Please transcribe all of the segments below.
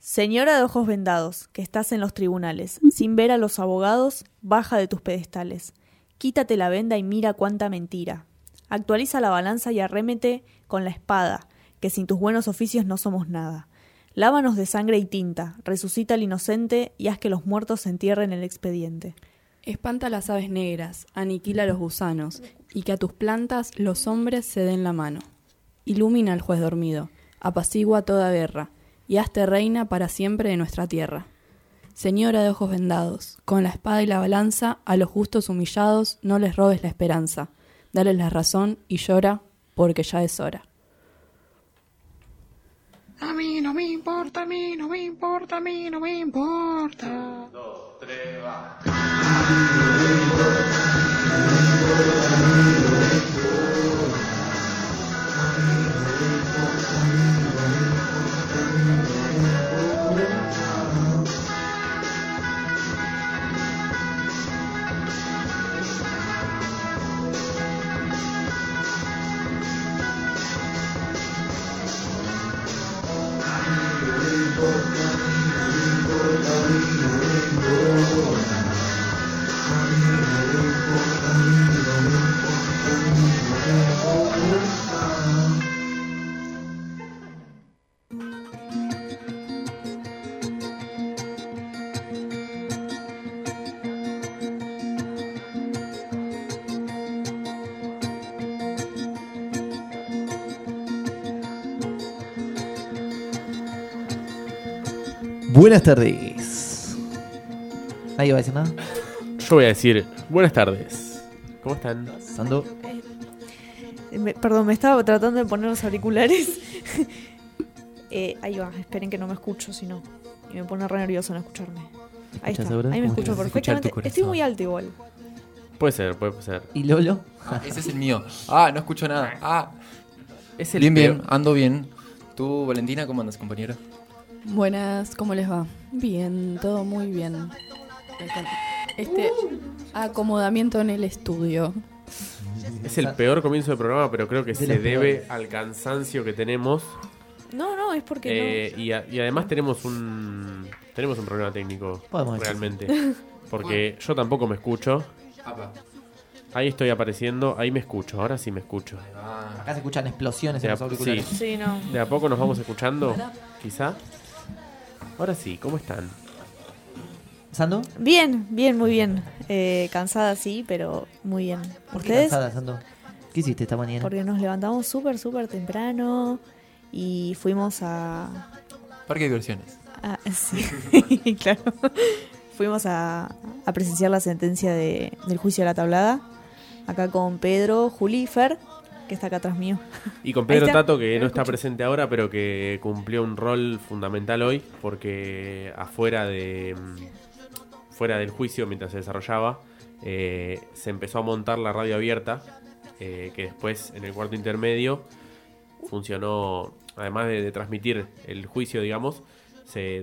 Señora de ojos vendados, que estás en los tribunales, sin ver a los abogados, baja de tus pedestales. Quítate la venda y mira cuánta mentira. Actualiza la balanza y arrémete con la espada, que sin tus buenos oficios no somos nada. Lávanos de sangre y tinta, resucita al inocente y haz que los muertos se entierren en el expediente. Espanta las aves negras, aniquila los gusanos, y que a tus plantas los hombres se den la mano. Ilumina al juez dormido, apacigua toda guerra, y hazte reina para siempre de nuestra tierra. Señora de ojos vendados, con la espada y la balanza, a los justos humillados no les robes la esperanza. Dales la razón y llora, porque ya es hora. A mí no me importa, a mí no me importa, a mí no me importa. 1, 2, 3, va. Buenas tardes. ¿Nadie va a decir nada? Yo voy a decir buenas tardes. ¿Cómo están? Sando. Perdón, me estaba tratando de poner los auriculares. Ahí va, esperen que no me escucho, si no. Y me pone re nervioso no escucharme. Ahí está, ahora? ahí me ¿Cómo escucho te vas a perfectamente. escuchar tu Estoy corazón? muy alto igual. Puede ser. ¿Y Lolo? Ese es el mío. Ah, no escucho nada. Es el Bien, peor. bien, ando bien. ¿Tú, Valentina, cómo andas, compañera? Buenas, ¿cómo les va? Bien, todo muy bien. Este acomodamiento en el estudio. Es el peor comienzo del programa, pero creo que Es de se los debe peores. al cansancio que tenemos. No, es porque Y además tenemos un problema técnico. Podemos decir. Realmente. Porque yo tampoco me escucho. Ahí estoy apareciendo, ahí me escucho. Ahora sí me escucho. Acá se escuchan explosiones en De los a- auriculares. sí. Sí, no. De a poco nos vamos escuchando, quizá. Ahora sí, ¿cómo están? ¿Sando? Bien, muy bien. Cansada sí, pero muy bien. ¿Por qué ¿Ustedes? cansada, Sando? ¿Qué hiciste esta mañana? Porque nos levantamos súper temprano y fuimos a... Parque de diversiones. sí, claro. Fuimos a presenciar la sentencia del juicio de la tablada. Acá con Pedro, Juli y Fer, que está acá atrás mío. Y con Pedro Ahí está. Tato, que Me no está escucho. presente ahora, pero que cumplió un rol fundamental hoy, porque fuera del juicio, mientras se desarrollaba, se empezó a montar la radio abierta, que después, en el cuarto intermedio, funcionó, además de transmitir el juicio, digamos, se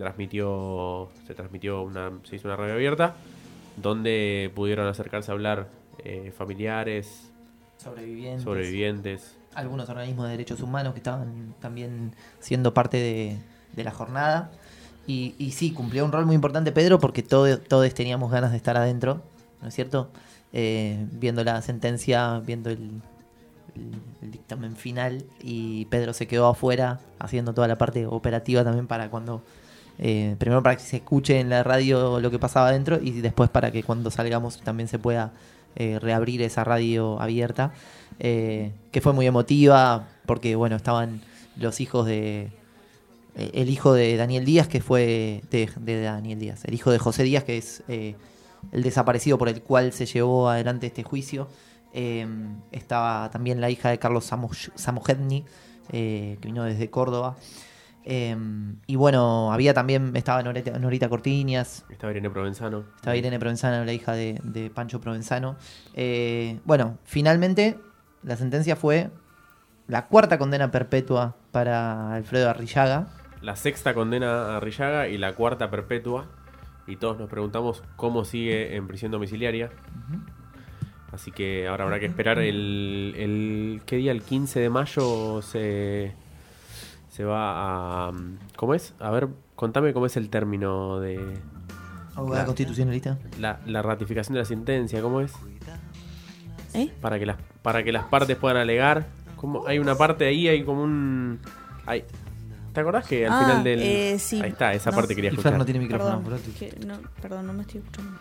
hizo una radio abierta, donde pudieron acercarse a hablar familiares, sobrevivientes. Algunos organismos de derechos humanos que estaban también siendo parte de la jornada. Y sí, cumplió un rol muy importante Pedro porque todos teníamos ganas de estar adentro, ¿no es cierto? Viendo la sentencia, viendo el dictamen final, y Pedro se quedó afuera haciendo toda la parte operativa también para cuando... primero para que se escuche en la radio lo que pasaba adentro y después para que cuando salgamos también se pueda reabrir esa radio abierta, que fue muy emotiva porque bueno, estaban los hijos el hijo de Daniel Díaz, que fue de Daniel Díaz, el hijo de José Díaz, que es el desaparecido por el cual se llevó adelante este juicio. Estaba también la hija de Carlos Samojedni, que vino desde Córdoba. Y bueno, estaba Norita Cortiñas, Estaba Irene Provenzano. estaba Irene Provenzano, la hija de Pancho Provenzano. Bueno, finalmente la sentencia fue la cuarta condena perpetua para Alfredo Arrillaga. La sexta condena a Arrillaga y la cuarta perpetua. Y todos nos preguntamos cómo sigue en prisión domiciliaria. Así que ahora habrá que esperar ¿qué día? El 15 de mayo se va a... ¿Cómo es? A ver, contame cómo es el término de Abogada constitucionalista. la ratificación de la sentencia, ¿cómo es? Para que las partes puedan alegar. ¿Cómo? Hay una parte ahí, hay como un... ¿Te acordás que al final del... sí. Ahí está, esa parte quería Y escuchar. Fer no tiene micrófono. Perdón, perdón, no me estoy escuchando.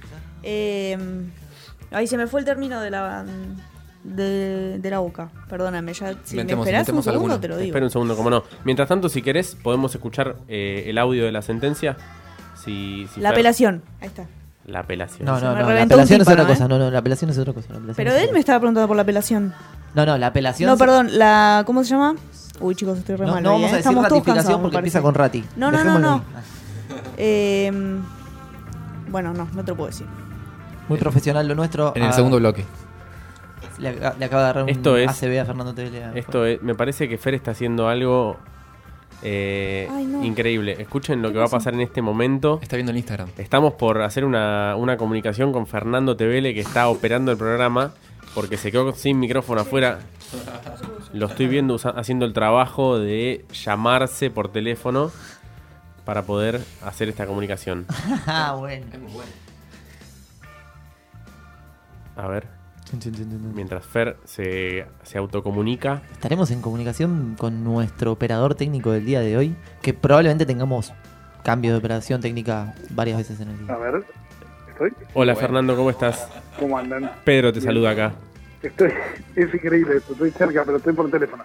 Ahí se me fue el término de la boca. Perdóname, ya si Inventemos me esperás un segundo alguno. te lo digo. Espera un segundo, cómo no. Mientras tanto, si querés, podemos escuchar el audio de la sentencia. Si La Fer- apelación. Ahí está. La apelación. No, Se no, me no. La reventó un apelación es tímpano, otra cosa. No, la apelación es otra cosa. Pero él me estaba preguntando por la apelación. No, la apelación. No, perdón, ¿cómo se llama? Uy, chicos, estoy re mal. No hoy, vamos a decir Estamos todos ratificación cansados, porque me empieza parece. con Rati. No. Dejémoslo ahí. Bueno, no te puedo decir. Muy profesional lo nuestro. En el segundo bloque. Le acaba de agarrar un Esto es- ACB a Fernando Tevele. Me parece que Fer está haciendo algo no. increíble. Escuchen lo que va a pasar en este momento. Está viendo el Instagram. Estamos por hacer una comunicación con Fernando Tevele, que está operando el programa, porque se quedó sin micrófono afuera. Lo estoy viendo haciendo el trabajo de llamarse por teléfono para poder hacer esta comunicación. Bueno. A ver, mientras Fer se autocomunica. Estaremos en comunicación con nuestro operador técnico del día de hoy, que probablemente tengamos cambio de operación técnica varias veces en el día. A ver, ¿estoy? Hola Fernando, ¿cómo estás? ¿Cómo andan? Pedro te saluda acá. Es increíble esto, estoy cerca, pero estoy por teléfono.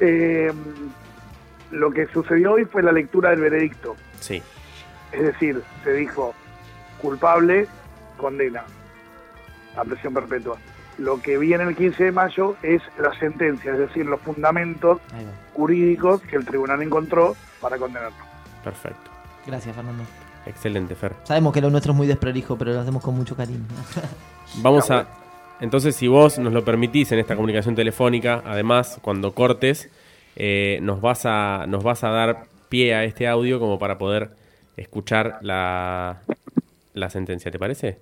Lo que sucedió hoy fue la lectura del veredicto. Sí. Es decir, se dijo culpable, condena a prisión perpetua. Lo que viene el 15 de mayo es la sentencia, es decir, los fundamentos Ahí va. jurídicos que el tribunal encontró para condenarlo. Perfecto. Gracias, Fernando. Excelente, Fer. Sabemos que lo nuestro es muy desprolijo, pero lo hacemos con mucho cariño. Vamos a... Entonces, si vos nos lo permitís en esta comunicación telefónica, además, cuando cortes, nos vas a dar pie a este audio como para poder escuchar la sentencia, ¿te parece?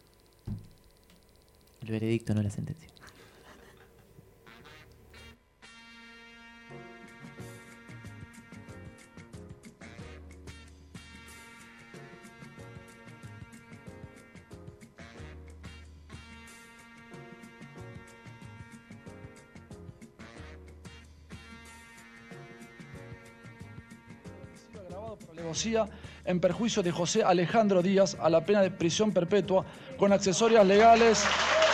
El veredicto, no la sentencia. Agravado por alevosía en perjuicio de José Alejandro Díaz a la pena de prisión perpetua con accesorias legales.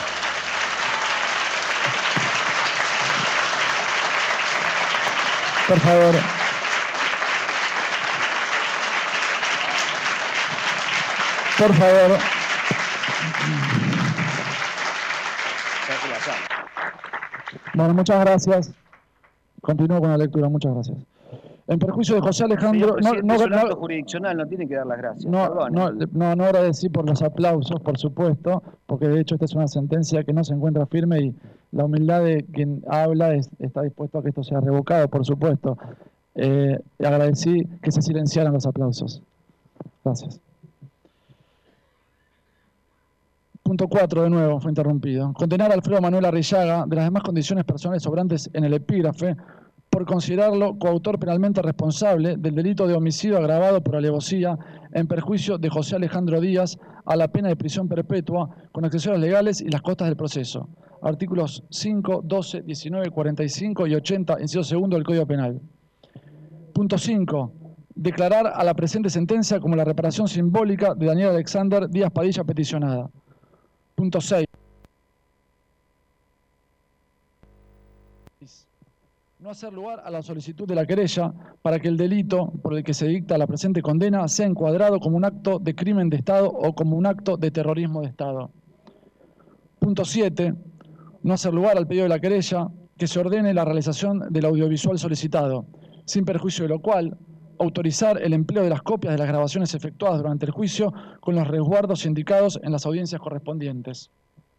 Por favor. Por favor. Bueno, muchas gracias. Continúo con la lectura, muchas gracias. En perjuicio de José Alejandro... Es un acto jurisdiccional, no tiene que dar las gracias. No agradecí por los aplausos, por supuesto, porque de hecho esta es una sentencia que no se encuentra firme y la humildad de quien habla está dispuesto a que esto sea revocado, por supuesto. Agradecí que se silenciaran los aplausos. Gracias. Punto 4, de nuevo, fue interrumpido. Condenar a Alfredo Manuel Arrillaga de las demás condiciones personales sobrantes en el epígrafe por considerarlo coautor penalmente responsable del delito de homicidio agravado por alevosía en perjuicio de José Alejandro Díaz a la pena de prisión perpetua con accesorios legales y las costas del proceso. Artículos 5, 12, 19, 45 y 80, inciso segundo del Código Penal. Punto 5. Declarar a la presente sentencia como la reparación simbólica de Daniel Alexander Díaz Padilla peticionada. Punto 6. No hacer lugar a la solicitud de la querella para que el delito por el que se dicta la presente condena sea encuadrado como un acto de crimen de Estado o como un acto de terrorismo de Estado. Punto 7. No hacer lugar al pedido de la querella que se ordene la realización del audiovisual solicitado, sin perjuicio de lo cual, autorizar el empleo de las copias de las grabaciones efectuadas durante el juicio con los resguardos indicados en las audiencias correspondientes.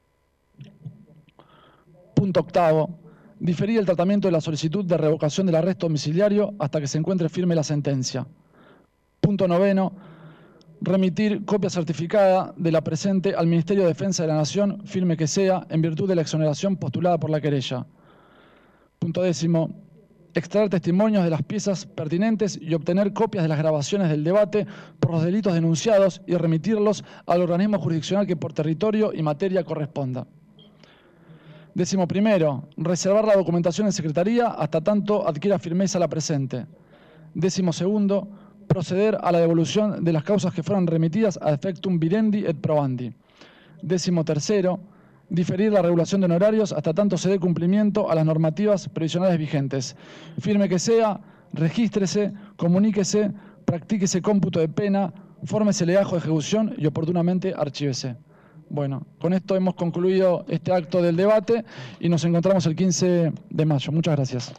Punto 8. Diferir el tratamiento de la solicitud de revocación del arresto domiciliario hasta que se encuentre firme la sentencia. Punto 9. Remitir copia certificada de la presente al Ministerio de Defensa de la Nación, firme que sea, en virtud de la exoneración postulada por la querella. Punto 10. extraer testimonios de las piezas pertinentes y obtener copias de las grabaciones del debate por los delitos denunciados y remitirlos al organismo jurisdiccional que por territorio y materia corresponda. 11. Reservar la documentación en secretaría hasta tanto adquiera firmeza la presente. 12. Proceder a la devolución de las causas que fueron remitidas a effectum videndi et probandi. 13. Diferir la regulación de honorarios hasta tanto se dé cumplimiento a las normativas previsionales vigentes. Firme que sea, regístrese, comuníquese, practíquese cómputo de pena, fórmese legajo de ejecución y oportunamente archívese. Bueno, con esto hemos concluido este acto del debate y nos encontramos el 15 de mayo. Muchas gracias.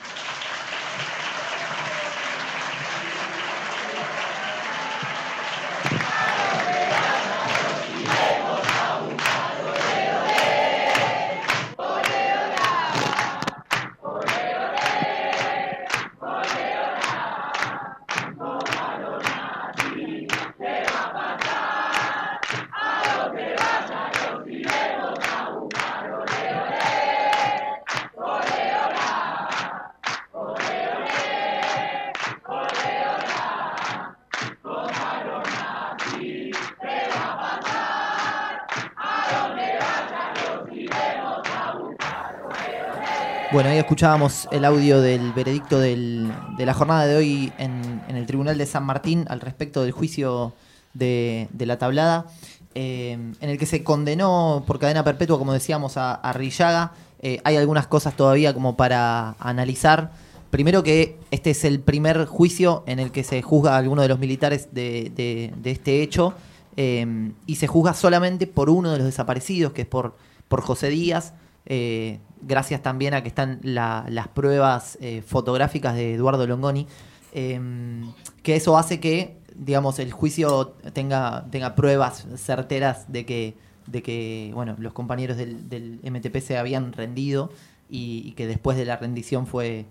Bueno, ahí escuchábamos el audio del veredicto de la jornada de hoy en el Tribunal de San Martín al respecto del juicio de la tablada, en el que se condenó por cadena perpetua, como decíamos, a Arrillaga. Hay algunas cosas todavía como para analizar. Primero, que este es el primer juicio en el que se juzga a alguno de los militares de este hecho, y se juzga solamente por uno de los desaparecidos, que es por José Díaz. Gracias también a que están las pruebas fotográficas de Eduardo Longoni, que eso hace que, digamos, el juicio tenga pruebas certeras de que bueno, los compañeros del MTP se habían rendido y que después de la rendición fue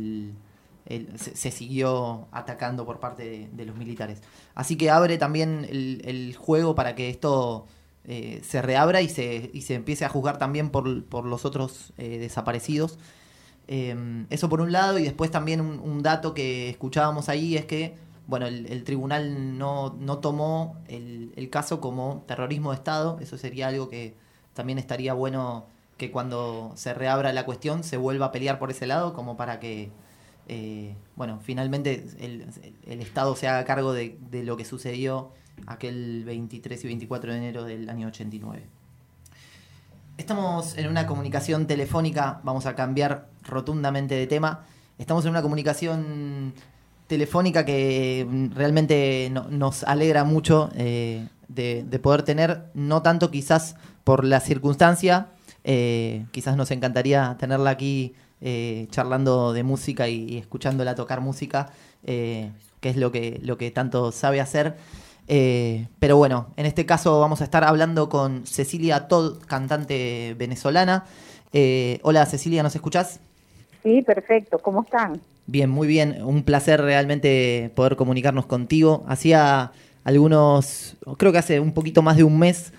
se siguió atacando por parte de los militares. Así que abre también el juego para que esto se reabra y se empiece a juzgar también por los otros desaparecidos. Eso por un lado, y después también un dato que escuchábamos ahí es que, bueno, el tribunal no tomó el caso como terrorismo de Estado. Eso sería algo que también estaría bueno que cuando se reabra la cuestión se vuelva a pelear por ese lado, como para que bueno, finalmente el Estado se haga cargo de lo que sucedió aquel 23 y 24 de enero del año 89. Estamos en una comunicación telefónica, vamos a cambiar rotundamente de tema. Estamos en una comunicación telefónica que realmente nos alegra mucho de poder tener, no tanto quizás por la circunstancia, quizás nos encantaría tenerla aquí charlando de música y escuchándola tocar música, que es lo que tanto sabe hacer. Pero bueno, en este caso vamos a estar hablando con Cecilia Todd, cantante venezolana. Hola Cecilia, ¿nos escuchás? Sí, perfecto. ¿Cómo están? Bien, muy bien. Un placer realmente poder comunicarnos contigo. Hacía creo que hace un poquito más de un mes,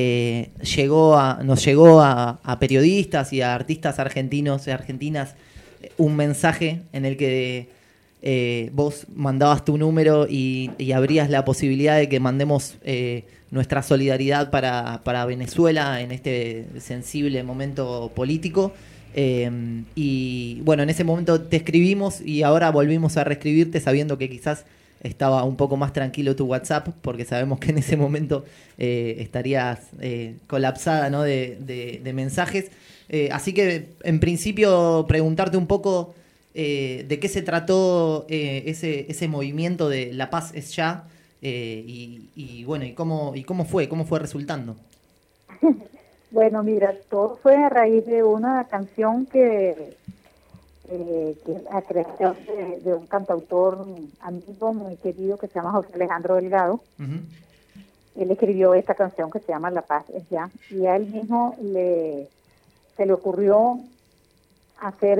nos llegó a periodistas y a artistas argentinos y argentinas un mensaje en el que vos mandabas tu número y abrías la posibilidad de que mandemos nuestra solidaridad para Venezuela en este sensible momento político. Y bueno, en ese momento te escribimos y ahora volvimos a reescribirte sabiendo que quizás estaba un poco más tranquilo tu WhatsApp, porque sabemos que en ese momento estarías colapsada, ¿no?, de mensajes. Así que en principio preguntarte un poco de qué se trató ese movimiento de La Paz es Ya, y bueno, y cómo fue resultando. Bueno, mira, todo fue a raíz de una canción que es la creación de un cantautor amigo muy querido que se llama José Alejandro Delgado. Uh-huh. Él escribió esta canción que se llama La Paz es Ya, y a él mismo se le ocurrió hacer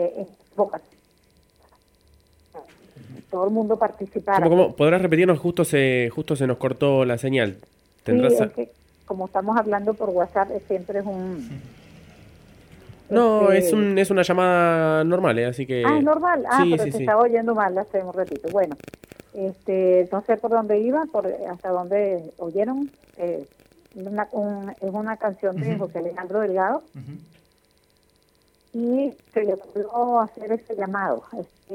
todo el mundo participara. ¿Cómo? ¿Podrás repetirnos? Justo se nos cortó la señal. Sí, es que como estamos hablando por WhatsApp, siempre es No, es una llamada normal, así que... Ah, es normal. Ah, sí, pero sí, te sí. estaba oyendo mal hace un ratito. Bueno, no sé por dónde iba, hasta dónde oyeron. Es una canción de José Alejandro Delgado. Y se le ocurrió hacer este llamado,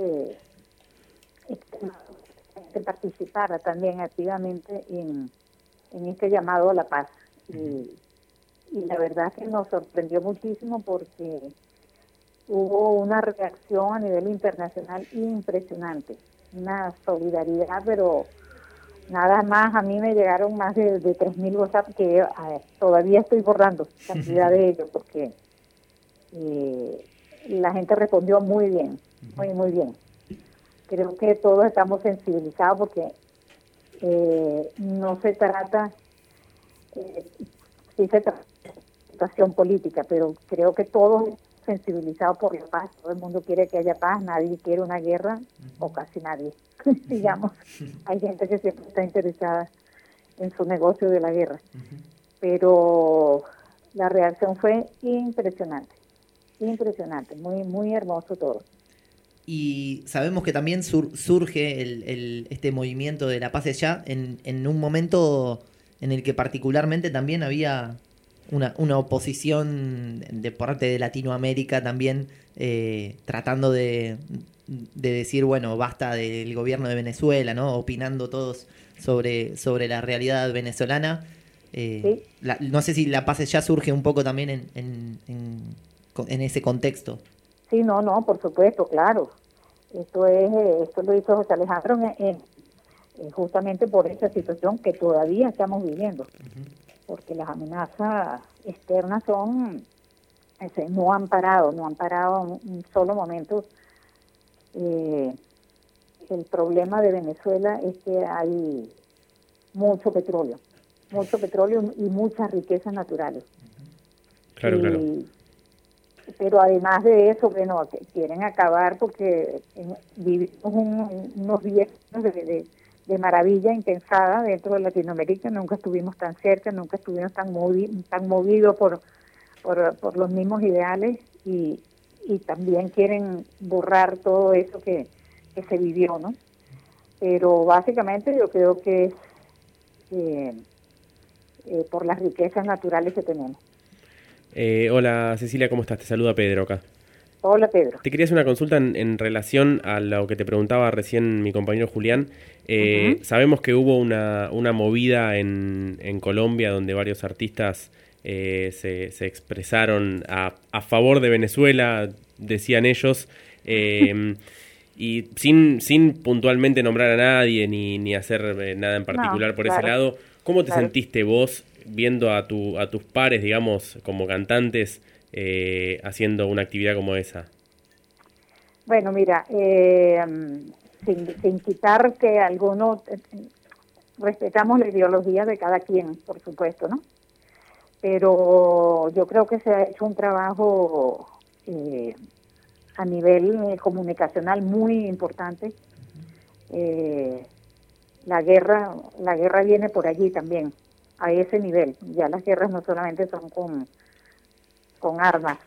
que participara también activamente en este llamado a la paz. Y la verdad que nos sorprendió muchísimo porque hubo una reacción a nivel internacional impresionante, una solidaridad, pero nada más a mí me llegaron más de 3.000 WhatsApp que todavía estoy borrando cantidad de ellos porque la gente respondió muy bien, muy bien. Creo que todos estamos sensibilizados porque no se trata, sí se trata de situación política, pero creo que todos sensibilizados por la paz. Todo el mundo quiere que haya paz, nadie quiere una guerra, o casi nadie, digamos. Hay gente que siempre está interesada en su negocio de la guerra. Pero la reacción fue impresionante, muy, muy hermoso todo. Y sabemos que también surge este movimiento de la paz es ya en un momento en el que particularmente también había una oposición de parte de Latinoamérica también tratando de decir, bueno, basta del gobierno de Venezuela, ¿no? Opinando todos sobre la realidad venezolana. Sí. No sé si la paz es ya surge un poco también en ese contexto. Sí, no, por supuesto, claro. Esto lo hizo José Alejandro justamente por esa situación que todavía estamos viviendo, porque las amenazas externas no han parado un solo momento. El problema de Venezuela es que hay mucho petróleo y muchas riquezas naturales. Claro. Pero además de eso, bueno, quieren acabar porque vivimos unos 10 años de maravilla impensada dentro de Latinoamérica. Nunca estuvimos tan cerca, nunca estuvimos tan movidos por los mismos ideales y también quieren borrar todo eso que se vivió, ¿no? Pero básicamente yo creo que es por las riquezas naturales que tenemos. Hola Cecilia, ¿cómo estás? Te saluda Pedro acá. Hola Pedro. Te quería hacer una consulta en relación a lo que te preguntaba recién mi compañero Julián. Sabemos que hubo una movida en Colombia donde varios artistas se expresaron a favor de Venezuela, decían ellos, y sin puntualmente nombrar a nadie ni hacer nada en particular por ese lado. ¿Cómo te sentiste vos viendo a tus pares, digamos, como cantantes, haciendo una actividad como esa? Bueno, mira, sin quitar que algunos respetamos la ideología de cada quien, por supuesto, ¿no? Pero yo creo que se ha hecho un trabajo a nivel comunicacional muy importante. La guerra viene por allí también, a ese nivel. Ya las guerras no solamente son con armas,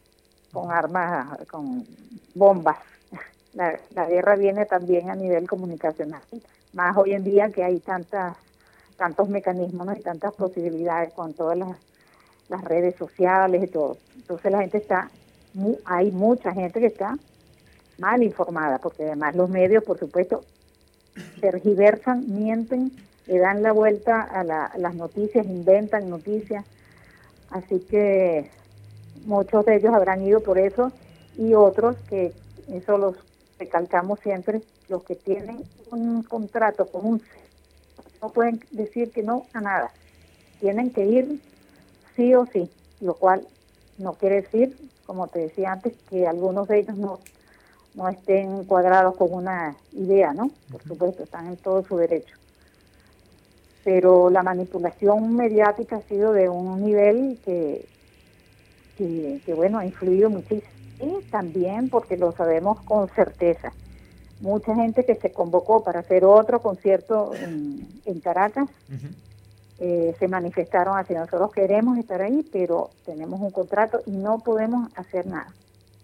con bombas. La guerra viene también a nivel comunicacional, más hoy en día que hay tantos mecanismos, ¿no? Y tantas posibilidades con todas las redes sociales y todo. Entonces la gente hay mucha gente que está mal informada, porque además los medios, por supuesto, tergiversan, mienten, le dan la vuelta a las noticias, inventan noticias, así que muchos de ellos habrán ido por eso, y otros que eso los recalcamos siempre, los que tienen un contrato con no pueden decir que no a nada, tienen que ir sí o sí, lo cual no quiere decir, como te decía antes, que algunos de ellos no estén cuadrados con una idea, ¿no? Por supuesto, están en todo su derecho. Pero la manipulación mediática ha sido de un nivel que bueno, ha influido muchísimo. Y también porque lo sabemos con certeza. Mucha gente que se convocó para hacer otro concierto en Caracas, se manifestaron así: nosotros queremos estar ahí, pero tenemos un contrato y no podemos hacer nada.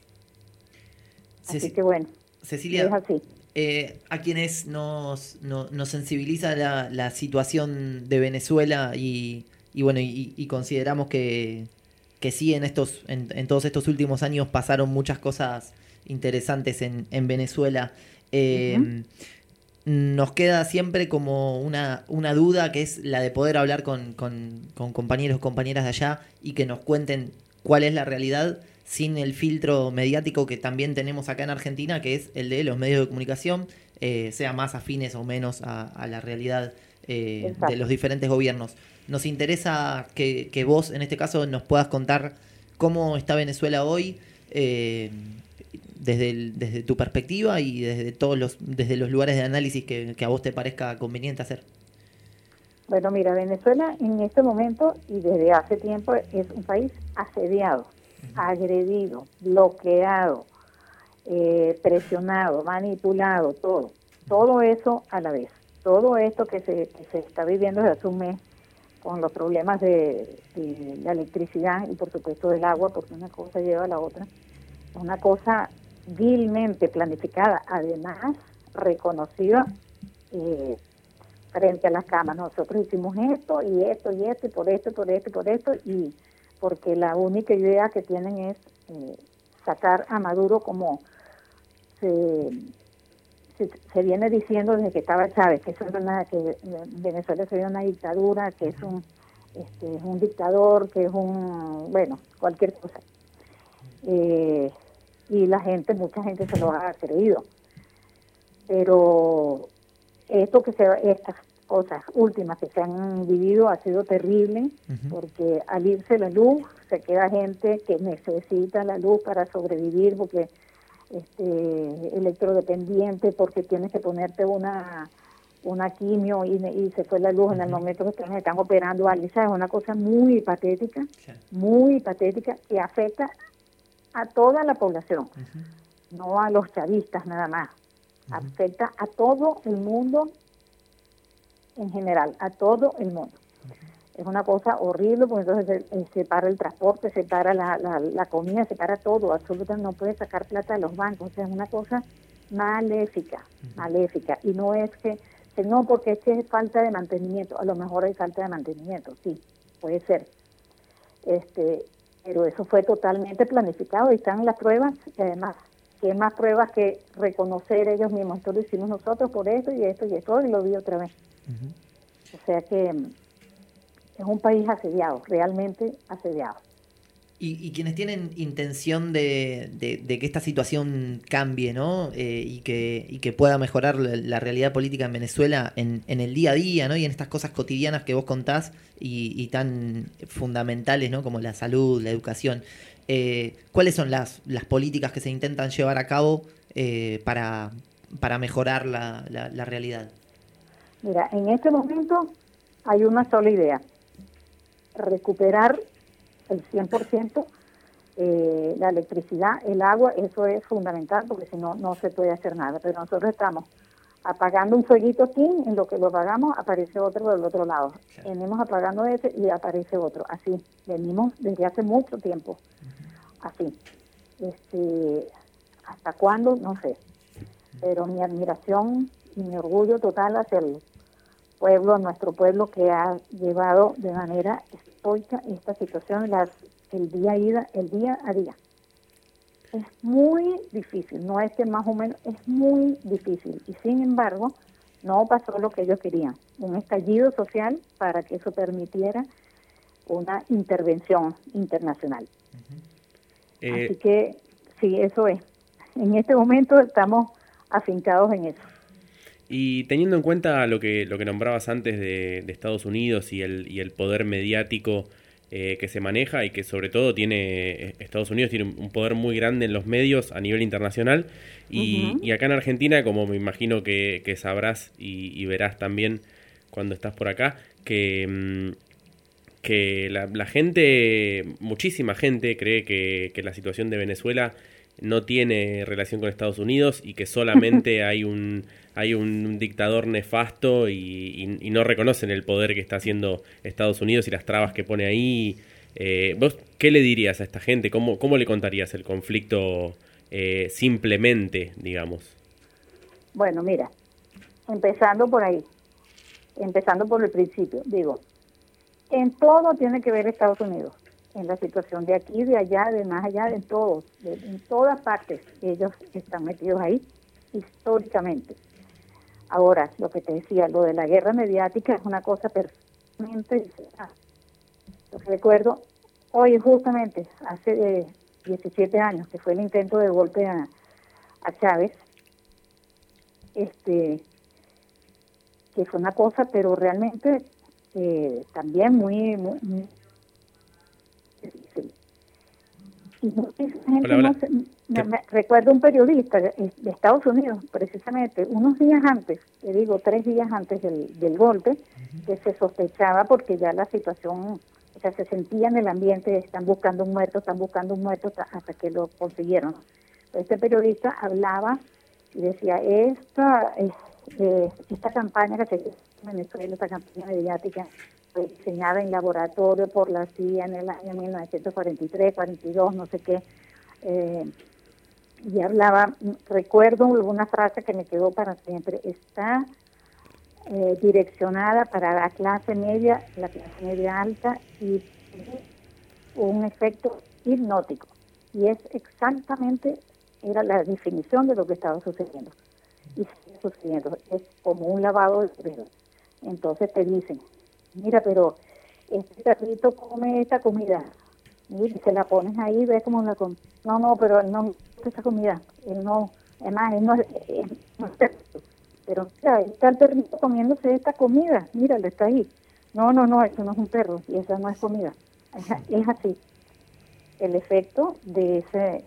Así que bueno, Cecilia, es así. A quienes nos sensibiliza la situación de Venezuela y bueno, y consideramos que sí, en todos estos últimos años pasaron muchas cosas interesantes en Venezuela. Nos queda siempre como una duda, que es la de poder hablar con compañeros, compañeras de allá, y que nos cuenten cuál es la realidad sin el filtro mediático que también tenemos acá en Argentina, que es el de los medios de comunicación, sea más afines o menos a la realidad de los diferentes gobiernos. Nos interesa que vos, en este caso, nos puedas contar cómo está Venezuela hoy, desde tu perspectiva y desde los lugares de análisis que a vos te parezca conveniente hacer. Bueno, mira, Venezuela en este momento y desde hace tiempo es un país asediado, agredido, bloqueado, presionado, manipulado, todo eso a la vez. Todo esto que se está viviendo desde hace un mes, con los problemas de la electricidad y por supuesto del agua, porque una cosa lleva a la otra, una cosa vilmente planificada, además reconocida frente a las cámaras. Nosotros hicimos esto y esto y esto y por esto y por esto y por esto, y porque la única idea que tienen es sacar a Maduro, como se viene diciendo desde que estaba Chávez, que que Venezuela sería una dictadura, que es un dictador, que es cualquier cosa. Y mucha gente se lo ha creído. Pero estas cosas últimas que se han vivido ha sido terrible, porque al irse la luz, se queda gente que necesita la luz para sobrevivir, porque electrodependiente, porque tienes que ponerte una quimio y se fue la luz en el momento que están operando a alguien. Es una cosa muy patética, que afecta a toda la población, no a los chavistas nada más, afecta a todo el mundo en general, a todo el mundo. Es una cosa horrible, porque entonces se para el transporte, se para la comida, se para todo, absolutamente no puede sacar plata de los bancos. O sea, es una cosa maléfica, y no es que, no, porque es que es falta de mantenimiento. A lo mejor hay falta de mantenimiento, sí, puede ser, pero eso fue totalmente planificado y están las pruebas. Y además, ¿qué más pruebas que reconocer ellos mismos? Esto lo hicimos nosotros por esto y esto y esto, y lo vi otra vez. O sea que es un país asediado, realmente asediado. Y quienes tienen intención de que esta situación cambie, ¿no? Y que pueda mejorar la realidad política en Venezuela en el día a día, ¿no? Y en estas cosas cotidianas que vos contás y tan fundamentales, ¿no? Como la salud, la educación. ¿Cuáles son las políticas que se intentan llevar a cabo para mejorar la realidad? Mira, en este momento hay una sola idea: recuperar el 100% la electricidad, el agua. Eso es fundamental, porque si no, no se puede hacer nada. Pero nosotros estamos apagando un fueguito aquí, en lo que lo apagamos aparece otro del otro lado. Venimos apagando ese y aparece otro. Así, venimos desde hace mucho tiempo. Así. ¿Hasta cuándo? No sé. Pero mi admiración y mi orgullo total hacia el pueblo, nuestro pueblo, que ha llevado de manera estoica esta situación, el día a día. Es muy difícil, no es que más o menos, es muy difícil. Y sin embargo, no pasó lo que ellos querían, un estallido social para que eso permitiera una intervención internacional. Así que sí, eso es. En este momento estamos afincados en eso. Y teniendo en cuenta lo que nombrabas antes de Estados Unidos y el poder mediático que se maneja, y que sobre todo Estados Unidos tiene un poder muy grande en los medios a nivel internacional, y acá en Argentina, como me imagino que sabrás y verás también cuando estás por acá, que la gente, muchísima gente, cree que la situación de Venezuela no tiene relación con Estados Unidos y que solamente hay hay un dictador nefasto y no reconocen el poder que está haciendo Estados Unidos y las trabas que pone ahí. ¿Vos qué le dirías a esta gente? ¿Cómo le contarías el conflicto simplemente, digamos? Bueno, mira, empezando por ahí, empezando por el principio, digo, en todo tiene que ver Estados Unidos, en la situación de aquí, de allá, de más allá, en todos, en todas partes, ellos están metidos ahí históricamente. Ahora, lo que te decía, lo de la guerra mediática es una cosa perfectamente. Recuerdo, hoy justamente, hace 17 años, que fue el intento de golpe a Chávez, que fue una cosa, pero realmente también muy difícil. Y muchísima gente Hola. recuerdo un periodista de Estados Unidos, precisamente, unos días antes, te digo, 3 días antes del golpe, que se sospechaba porque ya la situación, o sea, se sentía en el ambiente, están buscando un muerto, hasta que lo consiguieron. Este periodista hablaba y decía, esta campaña que se hizo en Venezuela, esta campaña mediática, fue diseñada en laboratorio por la CIA en el año 1943, 42, no sé qué, y hablaba, recuerdo una frase que me quedó para siempre, está direccionada para la clase media alta y un efecto hipnótico. Y es exactamente, era la definición de lo que estaba sucediendo. Y sigue sucediendo, es como un lavado de cerebro. Entonces te dicen, mira, pero este perrito come esta comida, y se la pones ahí, ves cómo la come. No, pero él no come esa comida, él no, además, él no es perrito. Pero mira, ahí está el perrito comiéndose esta comida, míralo, está ahí. No, eso no es un perro, y esa no es comida. Es así, el efecto de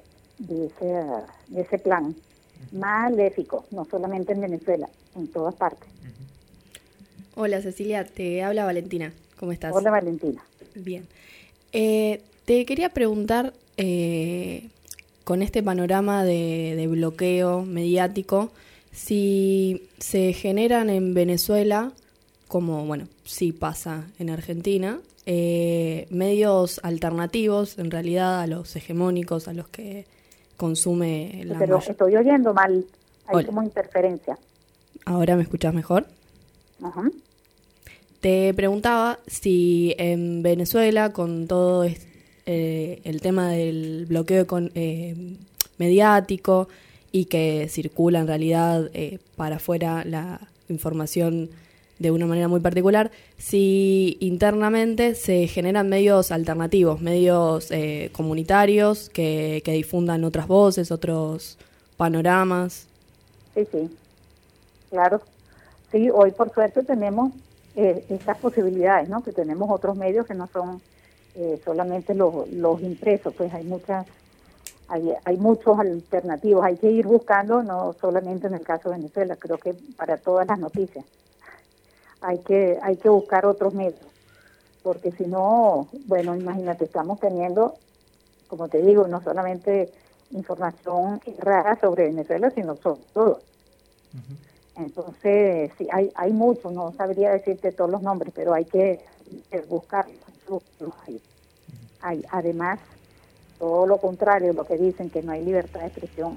ese plan maléfico, no solamente en Venezuela, en todas partes. Hola Cecilia, te habla Valentina, ¿cómo estás? Hola Valentina. Bien. Te quería preguntar, con este panorama de bloqueo mediático, si se generan en Venezuela, como bueno, sí pasa en Argentina, medios alternativos en realidad a los hegemónicos, a los que consume la Pero mayor... estoy oyendo mal, hay Hola. como interferencia. ¿Ahora me escuchás mejor? Ajá. Te preguntaba si en Venezuela, con todo el tema del bloqueo mediático y que circula en realidad para afuera la información de una manera muy particular, si internamente se generan medios alternativos, medios comunitarios que difundan otras voces, otros panoramas. Sí, claro. Sí, hoy por suerte tenemos estas posibilidades, ¿no? Que tenemos otros medios que no son solamente los impresos, pues hay muchos alternativos, hay que ir buscando, no solamente en el caso de Venezuela, creo que para todas las noticias hay que buscar otros medios, porque si no, bueno, imagínate, estamos teniendo, como te digo, no solamente información rara sobre Venezuela, sino sobre todo. Entonces, sí, hay muchos, no sabría decirte todos los nombres, pero hay que buscarlos ahí. Además, todo lo contrario, lo que dicen que no hay libertad de expresión,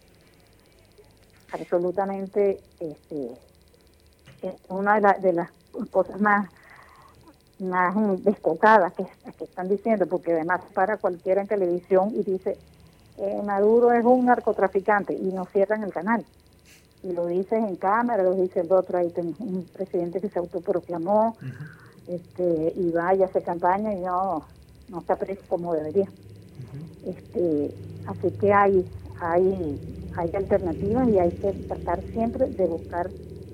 absolutamente es una de las cosas más descocadas que están diciendo, porque además para cualquiera en televisión y dice Maduro es un narcotraficante y no cierran el canal. Y lo dices en cámara, lo dice el otro, ahí tenés un presidente que se autoproclamó, y va y hace campaña y no está preso como debería. Así que hay alternativas y hay que tratar siempre de buscar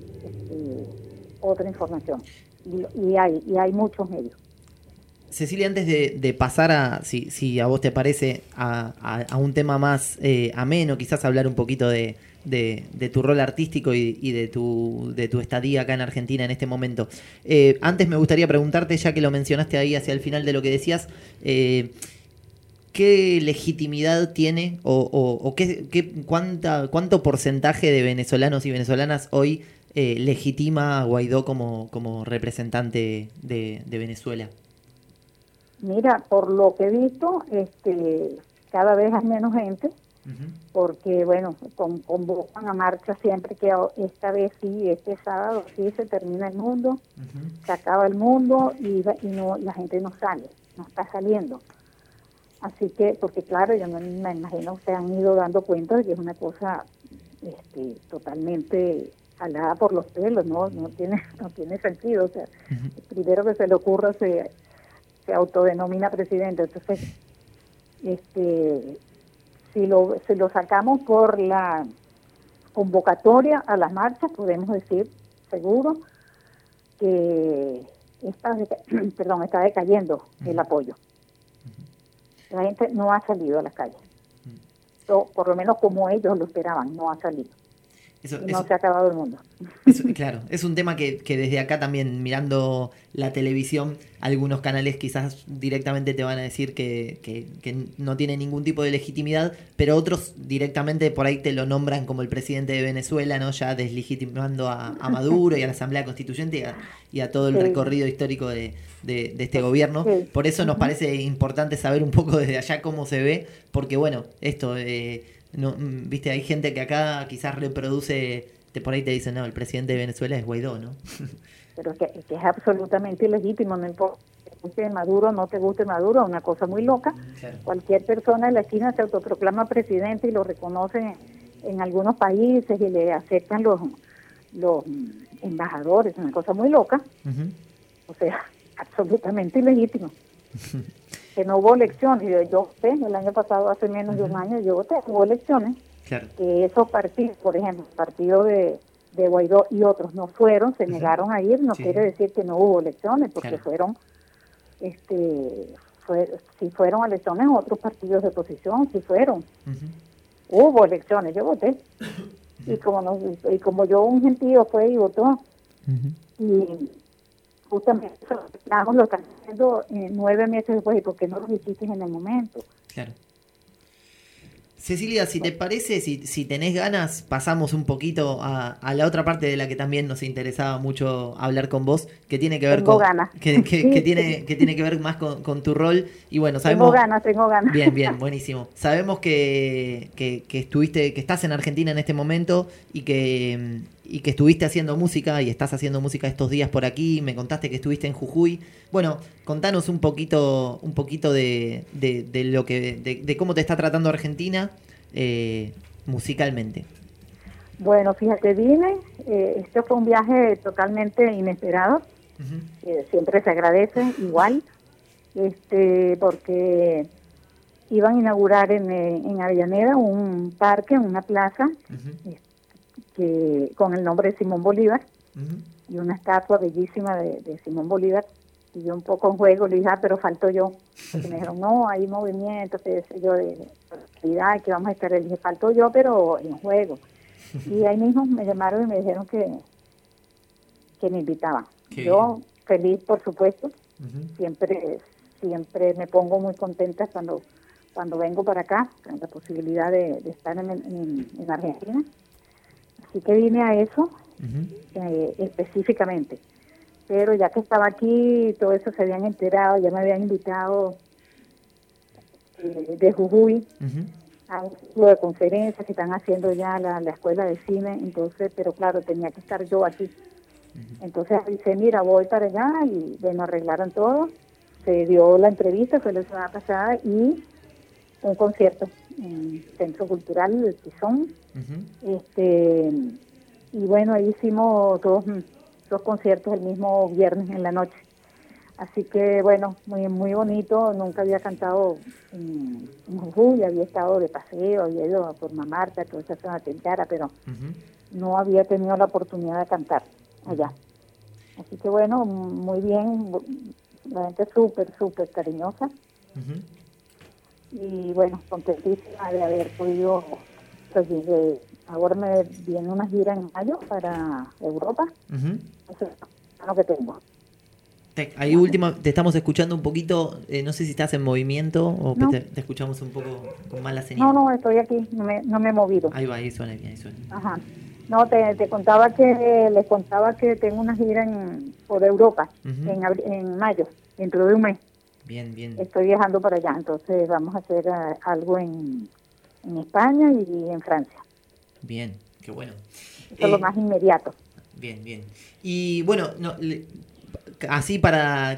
otra información. Y hay muchos medios. Cecilia, antes de pasar a, si a vos te parece, a un tema más ameno, quizás hablar un poquito de tu rol artístico y de tu estadía acá en Argentina en este momento. Antes me gustaría preguntarte, ya que lo mencionaste ahí hacia el final de lo que decías, ¿qué legitimidad tiene o cuánto porcentaje de venezolanos y venezolanas hoy legitima a Guaidó como representante de Venezuela? Mira, por lo que he visto, cada vez hay menos gente, porque bueno, convocan a marcha siempre que esta vez sí, este sábado sí se termina el mundo, se acaba el mundo y no, la gente no sale, no está saliendo. Así que, porque claro, yo me imagino que se han ido dando cuenta de que es una cosa totalmente jalada por los pelos, no tiene sentido. O sea, el primero que se le ocurra se autodenomina presidente. Entonces, si lo sacamos por la convocatoria a las marchas, podemos decir seguro que está decayendo el apoyo. La gente no ha salido a las calles. Por lo menos como ellos lo esperaban, no ha salido. No se ha acabado el mundo. Claro, es un tema que desde acá también, mirando la televisión, algunos canales quizás directamente te van a decir que no tiene ningún tipo de legitimidad, pero otros directamente por ahí te lo nombran como el presidente de Venezuela, ¿no? Ya deslegitimando a Maduro y a la Asamblea Constituyente y a todo el recorrido histórico de este gobierno. Por eso nos parece importante saber un poco desde allá cómo se ve, porque bueno, esto... No, viste, hay gente que acá quizás reproduce, por ahí te dicen, no, el presidente de Venezuela es Guaidó, ¿no? Pero que es absolutamente ilegítimo, no importa si te guste Maduro o no te guste Maduro, es una cosa muy loca. Claro. Cualquier persona de la esquina se autoproclama presidente y lo reconocen en algunos países y le aceptan los embajadores, es una cosa muy loca. O sea, absolutamente ilegítimo. Que no hubo elecciones, yo voté el año pasado, hace menos de un año, yo voté, hubo elecciones, claro. Que esos partidos, por ejemplo, el partido de Guaidó y otros no fueron, se negaron a ir, no quiere decir que no hubo elecciones, porque claro. Si fueron elecciones, otros partidos de oposición, si fueron, hubo elecciones, yo voté, y como yo, un gentío fue y votó, y justamente lo están haciendo 9 meses después, y por qué no lo hiciste en el momento. Claro. Cecilia, si te parece, si tenés ganas, pasamos un poquito a la otra parte de la que también nos interesaba mucho hablar con vos, que tiene que ver tengo ganas. Que tiene que ver más con tu rol. Y bueno, sabemos. Tengo ganas. Bien, buenísimo. Sabemos que estás en Argentina en este momento y que estuviste haciendo música y estás haciendo música estos días por aquí. Me contaste que estuviste en Jujuy. Bueno, contanos un poquito de lo de cómo te está tratando Argentina musicalmente. Bueno, fíjate, vine. Este fue un viaje totalmente inesperado. Siempre se agradece igual, porque iban a inaugurar en Avellaneda un parque, una plaza, que con el nombre de Simón Bolívar, y una estatua bellísima de Simón Bolívar. Y yo un poco en juego le dije, pero falto yo. Porque me dijeron, no, hay movimientos, de actividad, que vamos a estar. Le dije, falto yo, pero en juego. Y ahí mismo me llamaron y me dijeron que me invitaban. Yo feliz, por supuesto. Siempre me pongo muy contenta cuando vengo para acá, con la posibilidad de estar en Argentina. Así que vine a eso específicamente. Pero ya que estaba aquí, todo eso se habían enterado, ya me habían invitado de Jujuy a un ciclo de conferencias que están haciendo ya la escuela de cine, entonces, pero claro, tenía que estar yo aquí. Entonces dice, mira, voy para allá, y bueno, arreglaron todo, se dio la entrevista, fue la semana pasada, y un concierto en el Centro Cultural del Tizón. Y bueno, ahí hicimos dos conciertos el mismo viernes en la noche. Así que bueno, muy muy bonito. Nunca había cantado en Jujuy, había estado de paseo, había ido por Mamarta, toda esa zona Tilcara, pero no había tenido la oportunidad de cantar allá. Así que bueno, muy bien, la gente súper cariñosa. Y bueno, contentísima de haber podido, pues, ahora me viene una gira en mayo para Europa. Eso es lo que tengo. Ahí último, te estamos escuchando un poquito, no sé si estás en movimiento o No. te escuchamos un poco con mala señal. No, estoy aquí, no me he movido. Ahí va, ahí suena bien, ahí suena. Ajá. No, les contaba que tengo una gira por Europa en mayo, dentro de un mes. Bien, bien. Estoy viajando para allá, entonces vamos a hacer algo en España y en Francia. Bien, qué bueno. Eso es lo más inmediato. Bien, bien. Y bueno, así para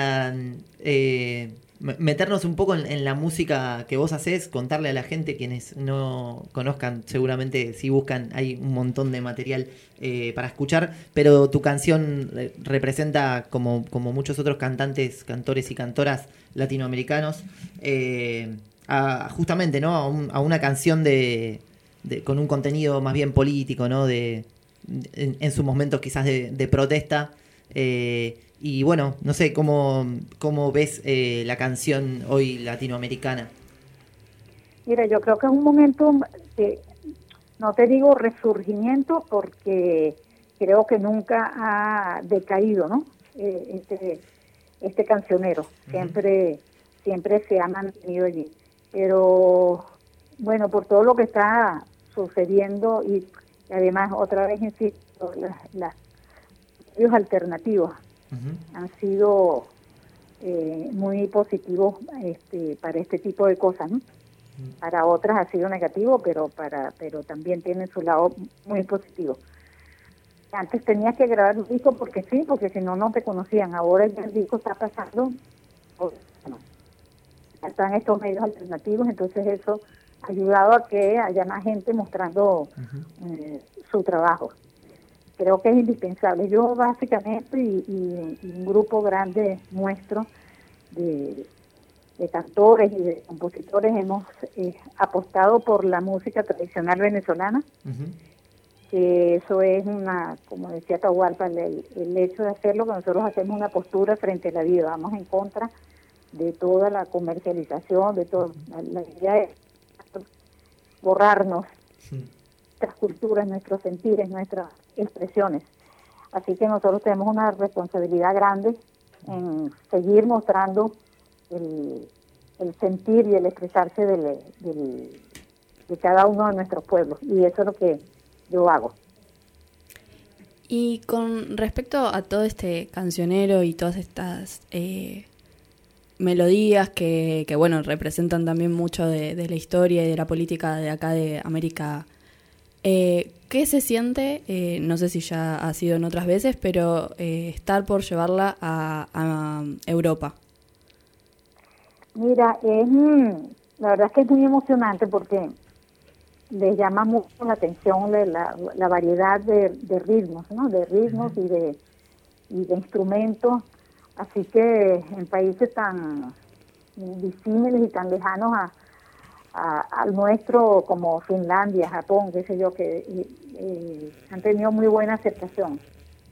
meternos un poco en la música que vos hacés, contarle a la gente, quienes no conozcan, seguramente si buscan hay un montón de material para escuchar, pero tu canción representa, como muchos otros cantantes, cantores y cantoras latinoamericanos, justamente, ¿no? a una canción con un contenido más bien político, ¿no? En sus momentos quizás de protesta. Y bueno, no sé, ¿cómo ves la canción hoy latinoamericana? Mira, yo creo que es un momento de, no te digo resurgimiento, porque creo que nunca ha decaído, ¿no? Este cancionero, siempre se ha mantenido allí. Pero bueno, por todo lo que está sucediendo y además otra vez insisto, las medios alternativos han sido muy positivos para este tipo de cosas, ¿no? Para otras ha sido negativo, pero también tiene su lado muy positivo. Antes tenías que grabar un disco porque si no te conocían. Ahora ya el disco está pasando, están estos medios alternativos, entonces eso ha ayudado a que haya más gente mostrando su trabajo. Creo que es indispensable. Yo básicamente y un grupo grande nuestro de cantores y de compositores hemos apostado por la música tradicional venezolana, que eso es como decía Atahualpa, el hecho de hacerlo, que nosotros hacemos una postura frente a la vida, vamos en contra de toda la comercialización, de toda la idea de borrarnos nuestras culturas, nuestros sentires, nuestras expresiones. Así que nosotros tenemos una responsabilidad grande en seguir mostrando el sentir y el expresarse de cada uno de nuestros pueblos, y eso es lo que yo hago. Y con respecto a todo este cancionero y todas estas melodías que bueno, representan también mucho de la historia y de la política de acá de América, ¿qué se siente? No sé si ya ha sido en otras veces, pero estar por llevarla a Europa. Mira, la verdad es que es muy emocionante porque les llama mucho la atención la variedad de ritmos, ¿no? De ritmos y de instrumentos. Así que en países tan disímiles y tan lejanos al nuestro, como Finlandia, Japón, qué sé yo, que han tenido muy buena aceptación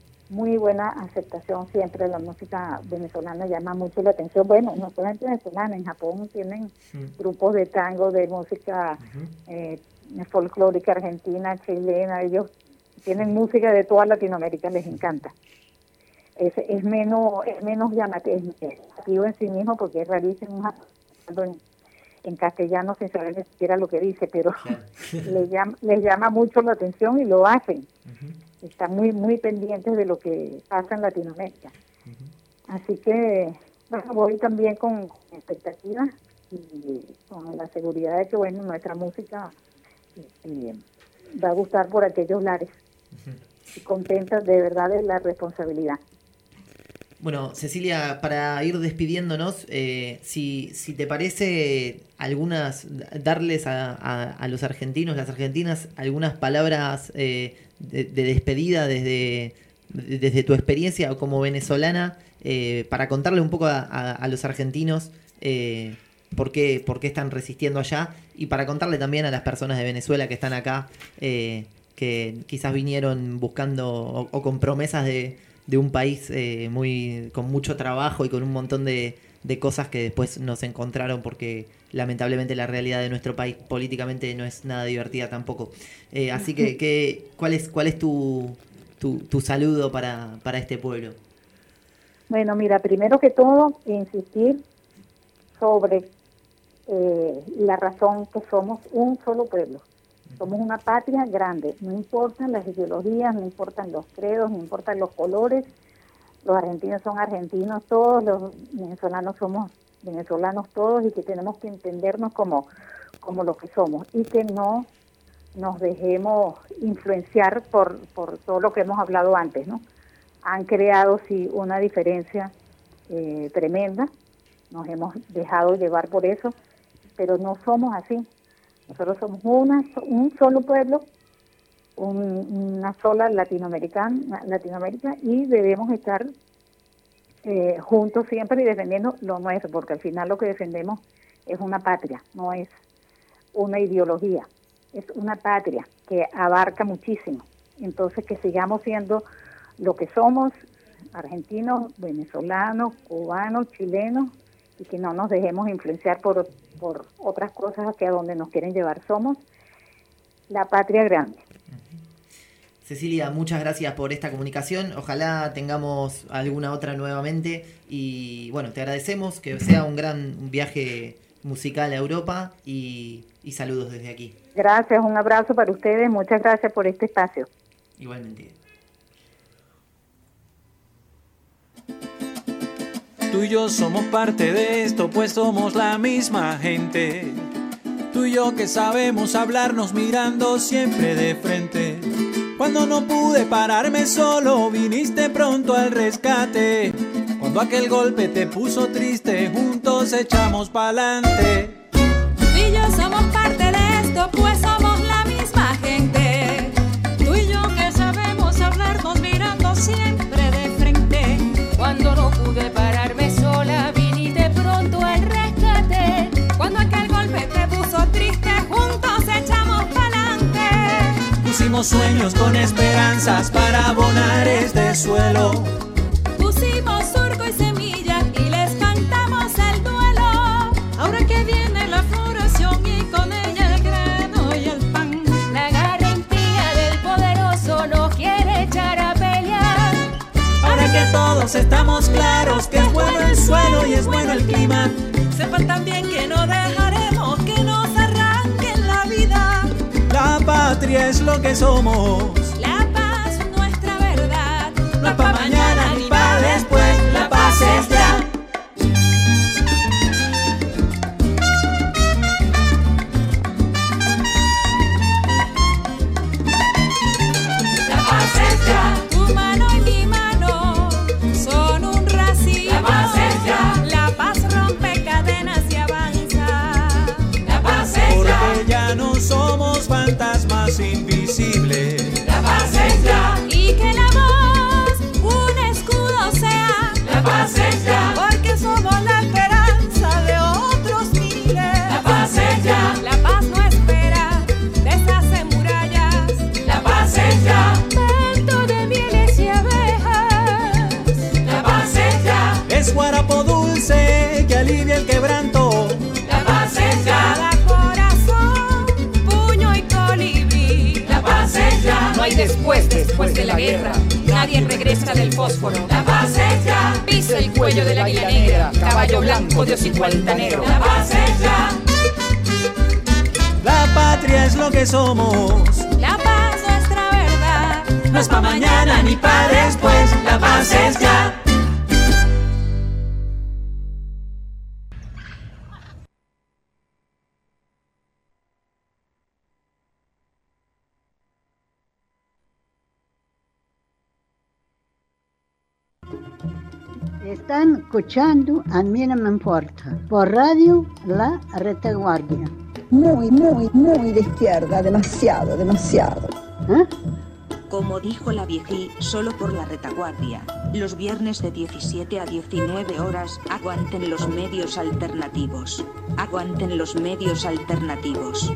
siempre. La música venezolana llama mucho la atención. Bueno, no solamente venezolana, en Japón tienen grupos de tango, de música folclórica argentina, chilena, ellos tienen música de toda Latinoamérica, les encanta. Es menos llamativo en sí mismo, porque es rarísimo en castellano sin saber ni siquiera lo que dice, pero les llama mucho la atención y lo hacen. Están muy muy pendientes de lo que pasa en Latinoamérica. Así que bueno, voy también con expectativas y con la seguridad de que bueno, nuestra música va a gustar por aquellos lares. Y contenta de verdad de la responsabilidad. Bueno, Cecilia, para ir despidiéndonos, si te parece darles a los argentinos, las argentinas, algunas palabras de despedida desde tu experiencia como venezolana, para contarle un poco a los argentinos por qué están resistiendo allá, y para contarle también a las personas de Venezuela que están acá, que quizás vinieron buscando o con promesas de un país con mucho trabajo y con un montón de cosas que después nos encontraron, porque lamentablemente la realidad de nuestro país políticamente no es nada divertida tampoco. Así que ¿cuál es tu saludo para este pueblo? Bueno, mira, primero que todo, insistir sobre la razón que somos un solo pueblo. Somos una patria grande, no importan las ideologías, no importan los credos, no importan los colores. Los argentinos son argentinos todos, los venezolanos somos venezolanos todos, y que tenemos que entendernos como lo que somos, y que no nos dejemos influenciar por todo lo que hemos hablado antes, ¿no? Han creado, sí, una diferencia tremenda, nos hemos dejado llevar por eso, pero no somos así. Nosotros somos un solo pueblo, una sola Latinoamérica, y debemos estar juntos siempre y defendiendo lo nuestro, porque al final lo que defendemos es una patria, no es una ideología, es una patria que abarca muchísimo. Entonces, que sigamos siendo lo que somos, argentinos, venezolanos, cubanos, chilenos, y que no nos dejemos influenciar por otras cosas hacia donde nos quieren llevar. Somos la patria grande. Cecilia, muchas gracias por esta comunicación. Ojalá tengamos alguna otra nuevamente. Y bueno, te agradecemos, que sea un gran viaje musical a Europa, y saludos desde aquí. Gracias, un abrazo para ustedes. Muchas gracias por este espacio. Igualmente. Tú y yo somos parte de esto, pues somos la misma gente. Tú y yo que sabemos hablarnos mirando siempre de frente. Cuando no pude pararme solo, viniste pronto al rescate. Cuando aquel golpe te puso triste, juntos echamos pa'lante. Tú y yo somos parte de esto, pues somos la misma gente. Tú y yo que sabemos hablarnos mirando siempre de frente. Cuando no pude pararme sola, viniste pronto al rescate. Cuando aquel golpe te puso triste, juntos echamos pa'lante. Pusimos sueños con esperanzas para abonar este suelo. Pusimos surco y semilla y les cantamos el duelo. Ahora que viene la floración y con ella el grano y el pan. La garra impía del poderoso nos quiere echar a pelear. Para que todos estamos claros que es bueno el suelo y es bueno el clima. Sepan también que no dejaremos que nos arranquen la vida. La patria es lo que somos. La paz, nuestra verdad. No es pa' mañana ni pa' después, la paz es ya. La paz es ya. Tu mano y mi mano son un racimo. La paz es ya. La paz rompe cadenas y avanza. La paz es ya. Porque ya no somos fantasmas invisibles. La paz es ya. Y que la voz un escudo sea. La paz es ya. Porque somos la esperanza de otros miles. La paz es ya. La paz no espera, deshace murallas. La paz es ya. Canto de mieles y abejas. La paz es ya. Es guarapo dulce que alivia el quebranto. La paz es ya. Cada corazón, puño y colibrí. La paz es ya. No hay después de la guerra. Nadie regresa del fósforo. La paz es ya. Pisa el cuello del águila negra. Caballo blanco, Dios igual altanero. La paz es ya. La patria es lo que somos. La paz, nuestra verdad. No es pa' mañana ni pa' después, la paz es ya. Están escuchando A mí no me importa, por radio La Retaguardia. Muy de izquierda, demasiado. ¿Eh? Como dijo la viejí, solo por La Retaguardia. Los viernes de 17 a 19 horas, aguanten los medios alternativos. Aguanten los medios alternativos.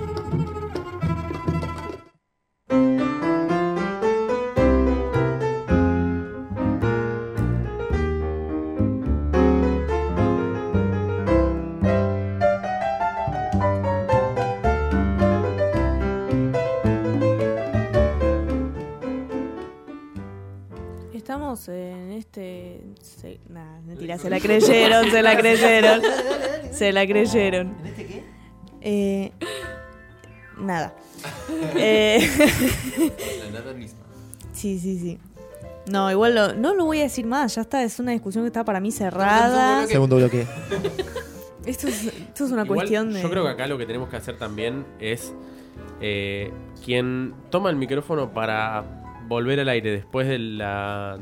Estamos en Mentira, se la creyeron. Se la creyeron. ¿En este qué? Nada. La nada misma. Sí. No, igual no lo voy a decir más, ya está, es una discusión que está para mí cerrada. Segundo bloque. Esto es una Igual, cuestión de... Yo creo que acá lo que tenemos que hacer también es quien toma el micrófono para volver al aire después de la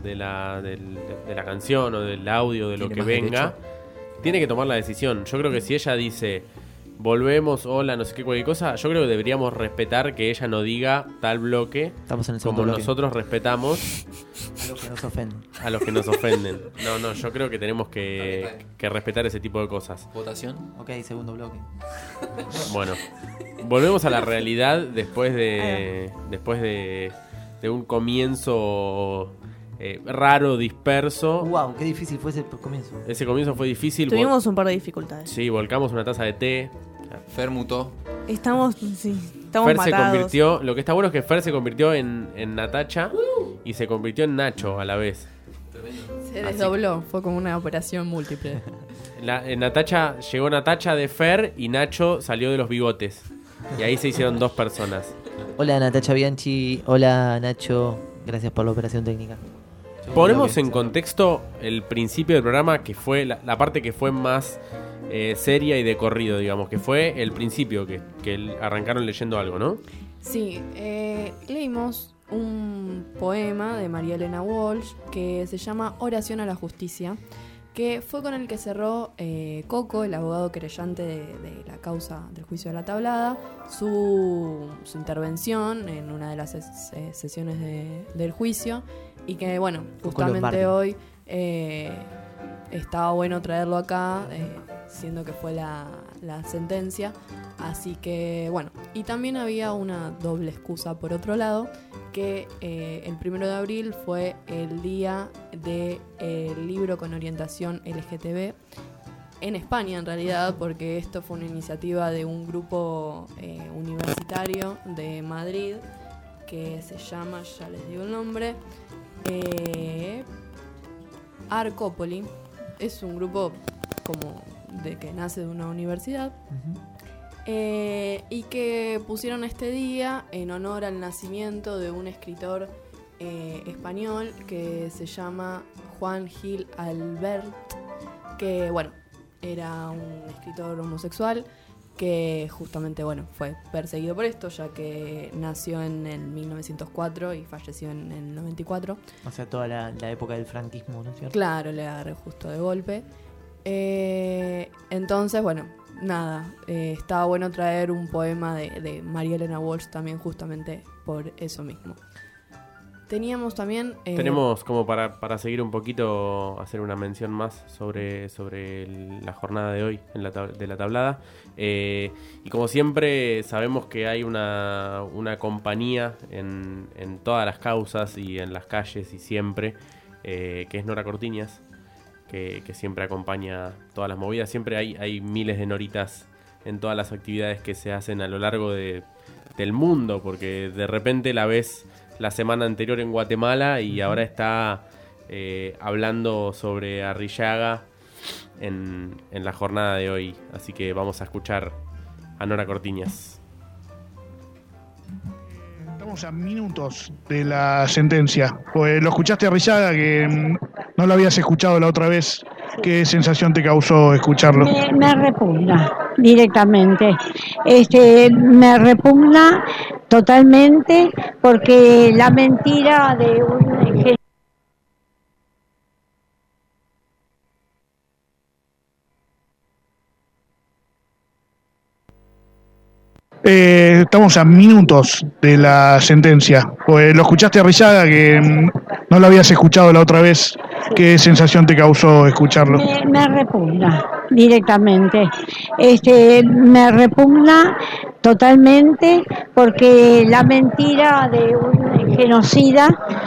canción o del audio, de lo Tiene que más venga, derecho. tiene que tomar la decisión. Yo creo que si ella dice volvemos, hola, no sé qué, cualquier cosa, yo creo que deberíamos respetar que ella no diga tal bloque. Estamos en el segundo como bloque. nosotros respetamos A los que nos ofenden. a los que nos ofenden. No, yo creo que tenemos que respetar ese tipo de cosas. ¿Votación? Ok, segundo bloque. Bueno, volvemos a la realidad después de un comienzo raro, disperso. Wow, qué difícil fue ese comienzo. Ese comienzo fue difícil. Tuvimos un par de dificultades. Sí, volcamos una taza de té. Fer mutó. Estamos Fer matados. se convirtió. Lo que está bueno es que Fer se convirtió en Natacha y se convirtió en Nacho a la vez. Se desdobló, fue como una operación múltiple. Llegó Natacha de Fer y Nacho salió de los bigotes. Y ahí se hicieron dos personas. Hola Natacha Bianchi, hola Nacho, gracias por la operación técnica. Ponemos en contexto el principio del programa, que fue la parte que fue más seria y de corrido, digamos, que fue el principio, que arrancaron leyendo algo, ¿no? Sí, leímos un poema de María Elena Walsh que se llama Oración a la Justicia, que fue con el que cerró Coco, el abogado querellante de la causa del juicio de la tablada, su intervención en una de las sesiones del juicio, y que, bueno, justamente hoy estaba bueno traerlo acá, siendo que fue la sentencia. Así que, bueno, y también había una doble excusa por otro lado, que el 1 de abril fue el día del libro con orientación LGTB en España, en realidad, porque esto fue una iniciativa de un grupo universitario de Madrid que se llama, ya les digo el nombre, Arcópoli. Es un grupo como que nace de una universidad. Y que pusieron este día en honor al nacimiento de un escritor español que se llama Juan Gil Albert, que, bueno, era un escritor homosexual que justamente, bueno, fue perseguido por esto, ya que nació en el 1904 y falleció en el 94. O sea, toda la época del franquismo, ¿no es cierto? Claro, le agarré justo de golpe. Entonces, bueno, nada, estaba bueno traer un poema de María Elena Walsh también, justamente por eso mismo. Teníamos también... Tenemos, como para seguir un poquito, hacer una mención más sobre la jornada de hoy de la tablada. Y como siempre, sabemos que hay una compañía en todas las causas y en las calles y siempre, que es Nora Cortiñas, que siempre acompaña todas las movidas. Siempre hay miles de Noritas en todas las actividades que se hacen a lo largo del mundo, porque de repente la ves la semana anterior en Guatemala y ahora está hablando sobre Arrillaga en la jornada de hoy. Así que vamos a escuchar a Nora Cortiñas. Estamos a minutos de la sentencia. Pues lo escuchaste a Arrillaga, que no lo habías escuchado la otra vez. ¿Qué sensación te causó escucharlo? Me repugna directamente. Me repugna totalmente, porque la mentira de un... Estamos a minutos de la sentencia. Pues lo escuchaste a Arrillaga, que no lo habías escuchado la otra vez. ¿Qué sensación te causó escucharlo? Me repugna directamente. Me repugna totalmente, porque la mentira de un genocida,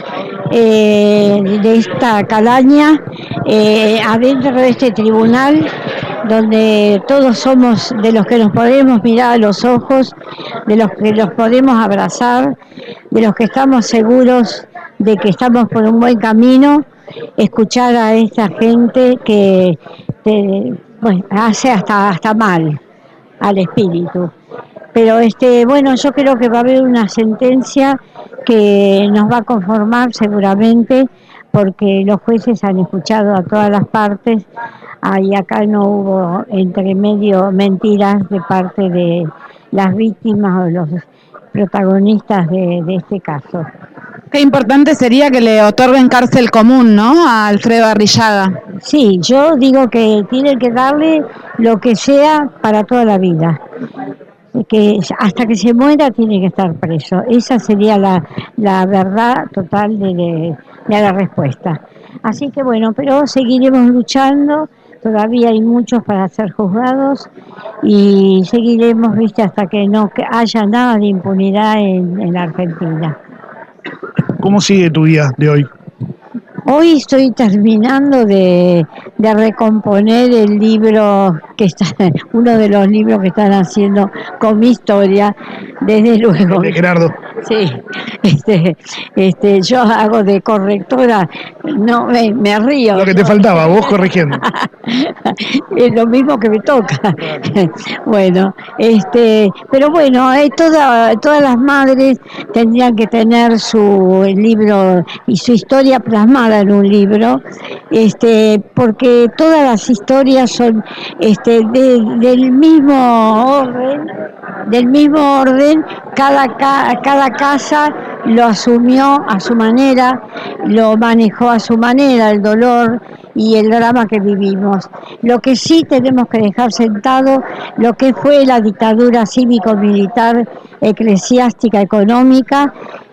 de esta calaña, adentro de este tribunal, donde todos somos de los que nos podemos mirar a los ojos, de los que los podemos abrazar, de los que estamos seguros de que estamos por un buen camino, escuchar a esta gente que hace hasta mal al espíritu. Pero bueno, yo creo que va a haber una sentencia que nos va a conformar seguramente, porque los jueces han escuchado a todas las partes y acá no hubo entre medio mentiras de parte de las víctimas o los protagonistas de este caso. Qué importante sería que le otorguen cárcel común, ¿no?, a Alfredo Arrillaga. Sí, yo digo que tienen que darle lo que sea para toda la vida. Que hasta que se muera tiene que estar preso. Esa sería la verdad total de la respuesta. Así que bueno, pero seguiremos luchando, todavía hay muchos para ser juzgados y seguiremos, hasta que no haya nada de impunidad en la Argentina. ¿Cómo sigue tu día de hoy? Hoy estoy terminando de recomponer el libro uno de los libros que están haciendo con mi historia, desde luego. De Gerardo. Sí, yo hago de correctora, no me río. Lo que te faltaba, vos corrigiendo. Es lo mismo que me toca. Bueno, pero bueno, todas las madres tendrían que tener su libro y su historia plasmada en un libro, porque todas las historias son del mismo orden, cada casa lo asumió a su manera, lo manejó a su manera, el dolor y el drama que vivimos. Lo que sí tenemos que dejar sentado, lo que fue la dictadura cívico-militar, eclesiástica, económica,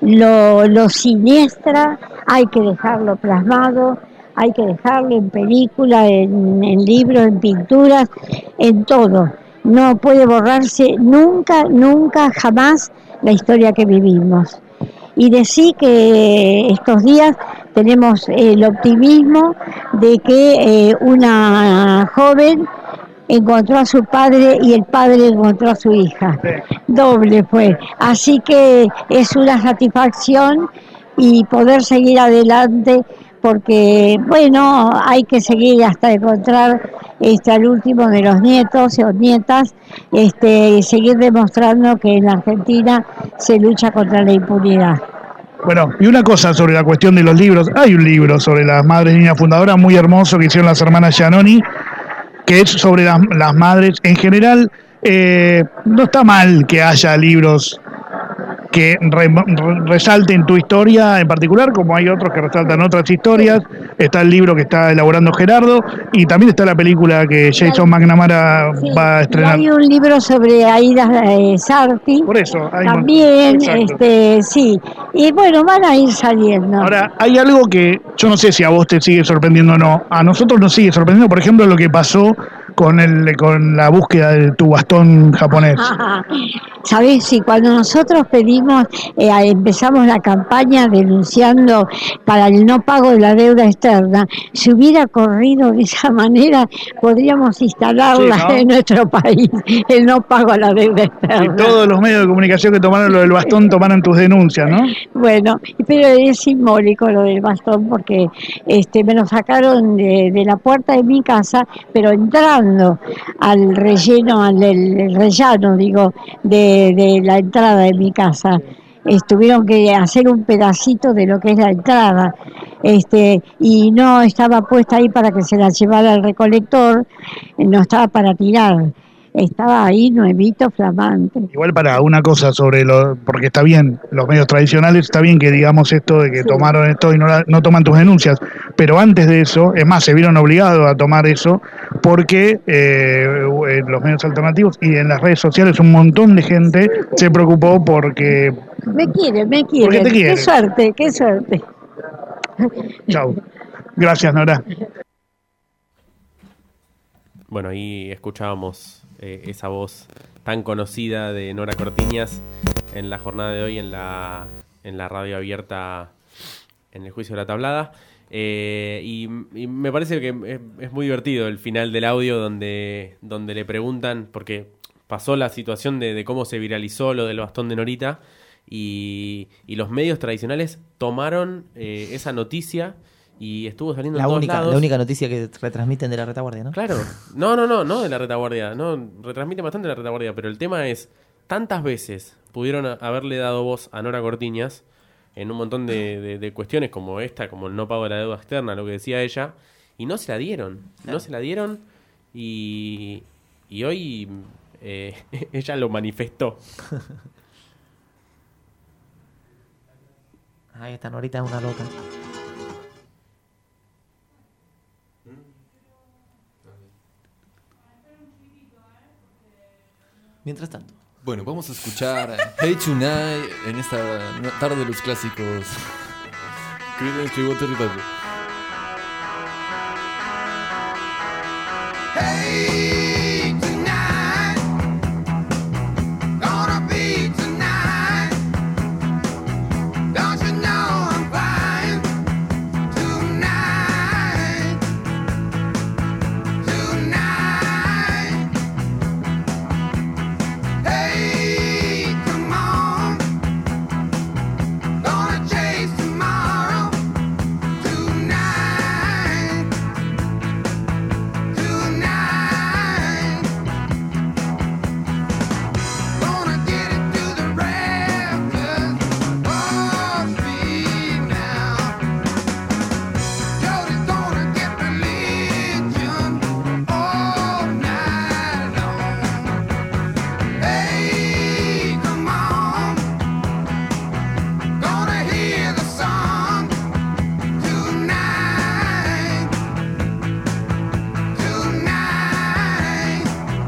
lo siniestra, hay que dejarlo plasmado, hay que dejarlo en película, en libros, en pinturas, en todo. No puede borrarse nunca, jamás la historia que vivimos. Y decir que estos días tenemos el optimismo de que una joven encontró a su padre y el padre encontró a su hija. Doble fue. Así que es una satisfacción y poder seguir adelante, porque bueno, hay que seguir hasta encontrar al último de los nietos o nietas, y seguir demostrando que en la Argentina se lucha contra la impunidad. Bueno, y una cosa sobre la cuestión de los libros. Hay un libro sobre las madres niñas fundadoras muy hermoso que hicieron las hermanas Giannoni, que es sobre las madres en general. No está mal que haya libros que resalten tu historia en particular, como hay otros que resaltan otras historias. Está el libro que está elaborando Gerardo y también está la película que Jason McNamara va a estrenar. Hay un libro sobre Aida Sarti. Por eso. También, sí. Y bueno, van a ir saliendo. Ahora, hay algo que yo no sé si a vos te sigue sorprendiendo o no. A nosotros nos sigue sorprendiendo, por ejemplo, lo que pasó con la búsqueda de tu bastón japonés. ¿Sabés? Sí, cuando nosotros empezamos la campaña denunciando para el no pago de la deuda externa, si hubiera corrido de esa manera, podríamos instalarla, sí, ¿no?, en nuestro país, el no pago a la deuda externa. Y todos los medios de comunicación que tomaron lo del bastón tomaron tus denuncias, ¿no? Bueno, pero es simbólico lo del bastón, porque me lo sacaron de la puerta de mi casa, pero entrando al rellano, de la entrada de mi casa. Tuvieron que hacer un pedacito de lo que es la entrada, y no estaba puesta ahí para que se la llevara el recolector, no estaba para tirar, estaba ahí nuevito, flamante. Igual para una cosa porque está bien, los medios tradicionales, está bien que digamos esto de que tomaron esto y no toman tus denuncias, pero antes de eso, es más, se vieron obligados a tomar eso, porque en los medios alternativos y en las redes sociales un montón de gente se preocupó porque... Me quiere. Porque te quiere. Qué suerte. Chau. Gracias, Nora. Bueno, ahí escuchábamos esa voz tan conocida de Nora Cortiñas en la jornada de hoy en la radio abierta en el juicio de la tablada. Y me parece que es muy divertido el final del audio donde le preguntan, porque pasó la situación de cómo se viralizó lo del bastón de Norita, y los medios tradicionales tomaron esa noticia y estuvo saliendo La en todos única, lados. la única noticia que retransmiten de la retaguardia, ¿no? Claro. No de la retaguardia. No, retransmite bastante la retaguardia, pero el tema es, tantas veces pudieron haberle dado voz a Nora Cortiñas en un montón de cuestiones como esta, como el no pago de la deuda externa, lo que decía ella, y no se la dieron. Claro. No se la dieron y hoy ella lo manifestó. Ahí está, Norita es una loca. Mientras tanto. Bueno, vamos a escuchar Hey Tonight en esta tarde de los clásicos. Creedence Clearwater Revival. Hey, tonight, gonna be tonight. Don't you know I'm flying tonight? Tonight. Hey, come on, gonna chase tomorrow. Tonight. Tonight, gonna get it to the rafters, oh, speed now. Jody's gonna get religion all night long. Hey, come on, gonna hear the song tonight. Tonight,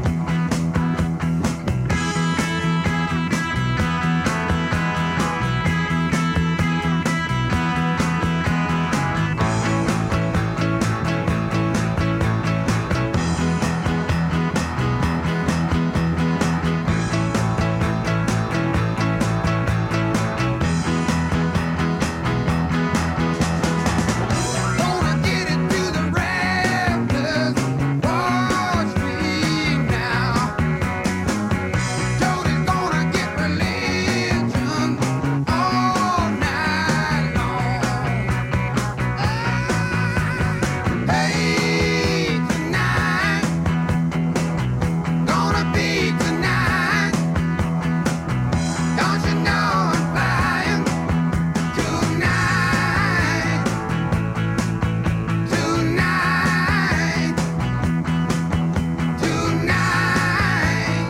gonna get it to the rafters, watch me now. Jody's gonna get religion all night long. Hey, tonight, gonna be tonight. Don't you know I'm flying tonight? Tonight, tonight, tonight.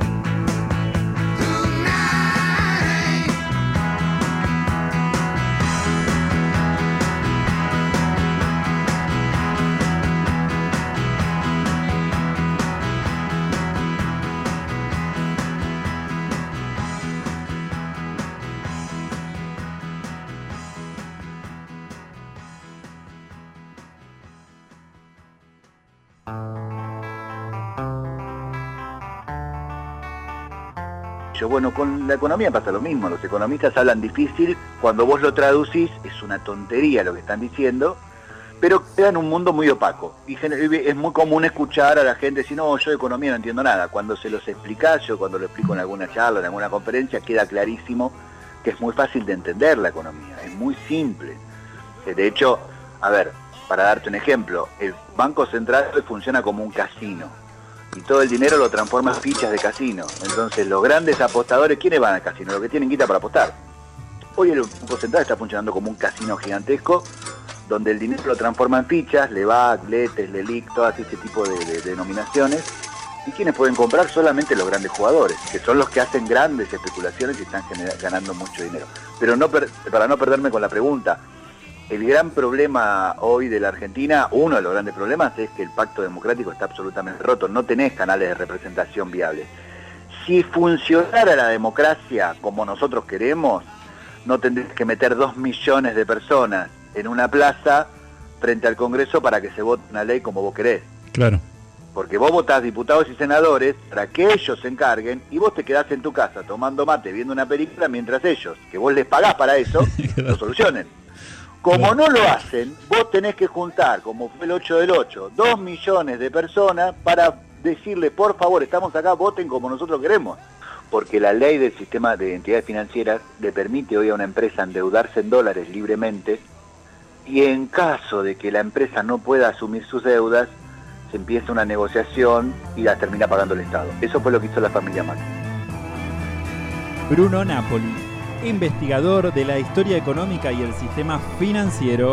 Bueno, con la economía pasa lo mismo. Los economistas hablan difícil, cuando vos lo traducís es una tontería lo que están diciendo, pero quedan un mundo muy opaco. Y es muy común escuchar a la gente decir, no, yo de economía no entiendo nada. Cuando se los explicás, yo cuando lo explico en alguna charla, en alguna conferencia, queda clarísimo que es muy fácil de entender la economía, es muy simple. De hecho, a ver, para darte un ejemplo, el Banco Central hoy funciona como un casino. Y todo el dinero lo transforma en fichas de casino. Entonces los grandes apostadores, ¿quiénes van al casino? Los que tienen guita para apostar. Hoy el Banco Central está funcionando como un casino gigantesco, donde el dinero lo transforma en fichas, LEVAC, LETES, LELIC, todas ese tipo de denominaciones. Y quienes pueden comprar solamente los grandes jugadores, que son los que hacen grandes especulaciones y están ganando mucho dinero. Pero para no perderme con la pregunta, el gran problema hoy de la Argentina, uno de los grandes problemas, es que el pacto democrático está absolutamente roto. No tenés canales de representación viables. Si funcionara la democracia como nosotros queremos, no tendrías que meter 2 millones de personas en una plaza frente al Congreso para que se vote una ley como vos querés. Claro. Porque vos votás diputados y senadores para que ellos se encarguen y vos te quedás en tu casa tomando mate, viendo una película, mientras ellos, que vos les pagás para eso, lo solucionen. Como no lo hacen, vos tenés que juntar, como fue el 8 del 8, 2 millones de personas para decirle, por favor, estamos acá, voten como nosotros queremos. Porque la ley del sistema de entidades financieras le permite hoy a una empresa endeudarse en dólares libremente y en caso de que la empresa no pueda asumir sus deudas, se empieza una negociación y la termina pagando el Estado. Eso fue lo que hizo la familia Macri. Bruno Napoli, investigador de la historia económica y el sistema financiero.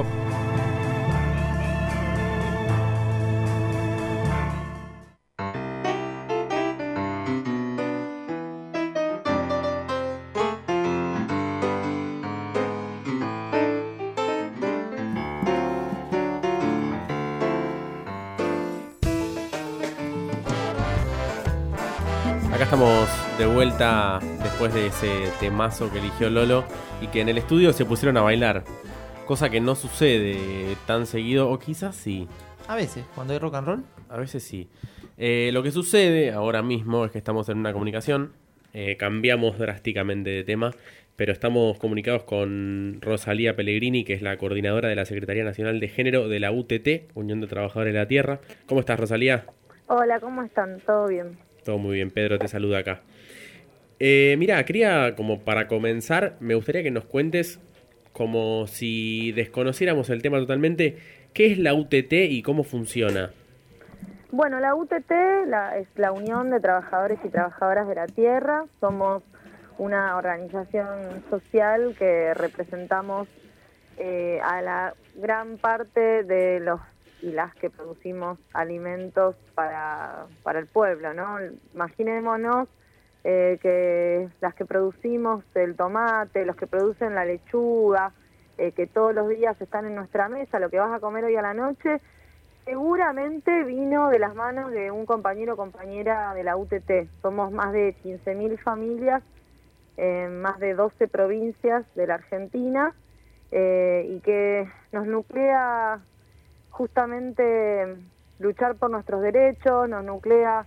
Acá estamos de vuelta después de ese temazo que eligió Lolo y que en el estudio se pusieron a bailar, cosa que no sucede tan seguido, o quizás sí. A veces, cuando hay rock and roll. A veces sí. Lo que sucede ahora mismo es que estamos en una comunicación, cambiamos drásticamente de tema, pero estamos comunicados con Rosalía Pellegrini, que es la coordinadora de la Secretaría Nacional de Género de la UTT, Unión de Trabajadores de la Tierra. ¿Cómo estás, Rosalía? Hola, ¿cómo están? ¿Todo bien? Todo muy bien, Pedro te saluda acá. Mira, quería, como para comenzar, me gustaría que nos cuentes, como si desconociéramos el tema totalmente, ¿qué es la UTT y cómo funciona? Bueno, la UTT es la Unión de Trabajadores y Trabajadoras de la Tierra. Somos una organización social que representamos a la gran parte de los y las que producimos alimentos para el pueblo, ¿no? Imaginémonos que las que producimos el tomate, los que producen la lechuga, que todos los días están en nuestra mesa, lo que vas a comer hoy a la noche, seguramente vino de las manos de un compañero o compañera de la UTT. Somos más de 15.000 familias en más de 12 provincias de la Argentina y que nos nuclea justamente luchar por nuestros derechos, nos nuclea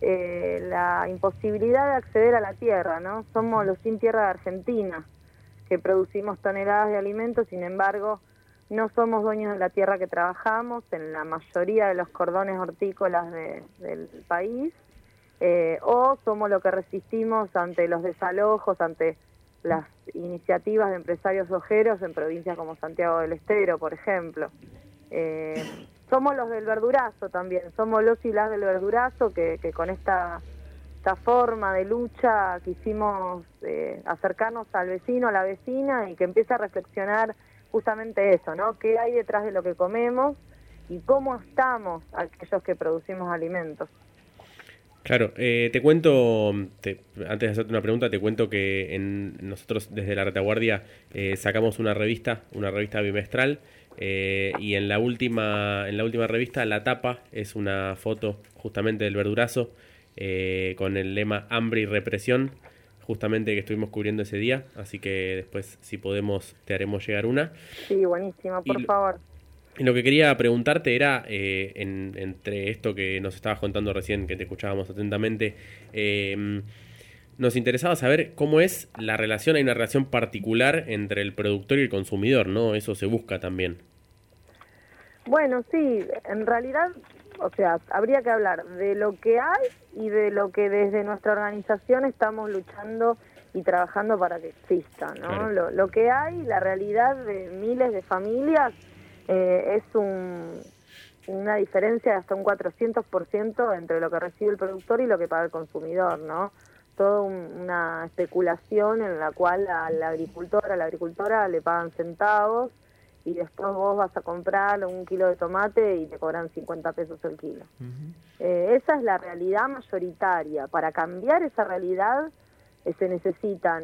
la imposibilidad de acceder a la tierra, ¿no? Somos los sin tierra de Argentina, que producimos toneladas de alimentos, sin embargo, no somos dueños de la tierra que trabajamos en la mayoría de los cordones hortícolas del país, o somos lo que resistimos ante los desalojos, ante las iniciativas de empresarios ojeros en provincias como Santiago del Estero, por ejemplo. Somos los del verdurazo también, somos los y las del verdurazo que con esta forma de lucha quisimos acercarnos al vecino, a la vecina y que empiece a reflexionar justamente eso, ¿no? ¿Qué hay detrás de lo que comemos y cómo estamos aquellos que producimos alimentos? Claro, te cuento, antes de hacerte una pregunta, te cuento que nosotros desde La Retaguardia sacamos una revista bimestral, y en la última revista la tapa es una foto justamente del verdurazo con el lema hambre y represión, justamente que estuvimos cubriendo ese día, así que después si podemos te haremos llegar una. Sí, buenísimo, por favor. Y lo que quería preguntarte era, entre esto que nos estabas contando recién, que te escuchábamos atentamente, nos interesaba saber cómo es la relación, hay una relación particular entre el productor y el consumidor, ¿no? Eso se busca también. Bueno, sí, en realidad, o sea, habría que hablar de lo que hay y de lo que desde nuestra organización estamos luchando y trabajando para que exista, ¿no? Claro. Lo que hay, la realidad de miles de familias, es una diferencia de hasta un 400% entre lo que recibe el productor y lo que paga el consumidor, ¿no? Toda una especulación en la cual al agricultor, a la agricultora le pagan centavos y después vos vas a comprar un kilo de tomate y te cobran 50 pesos el kilo. Esa es la realidad mayoritaria. Para cambiar esa realidad se necesitan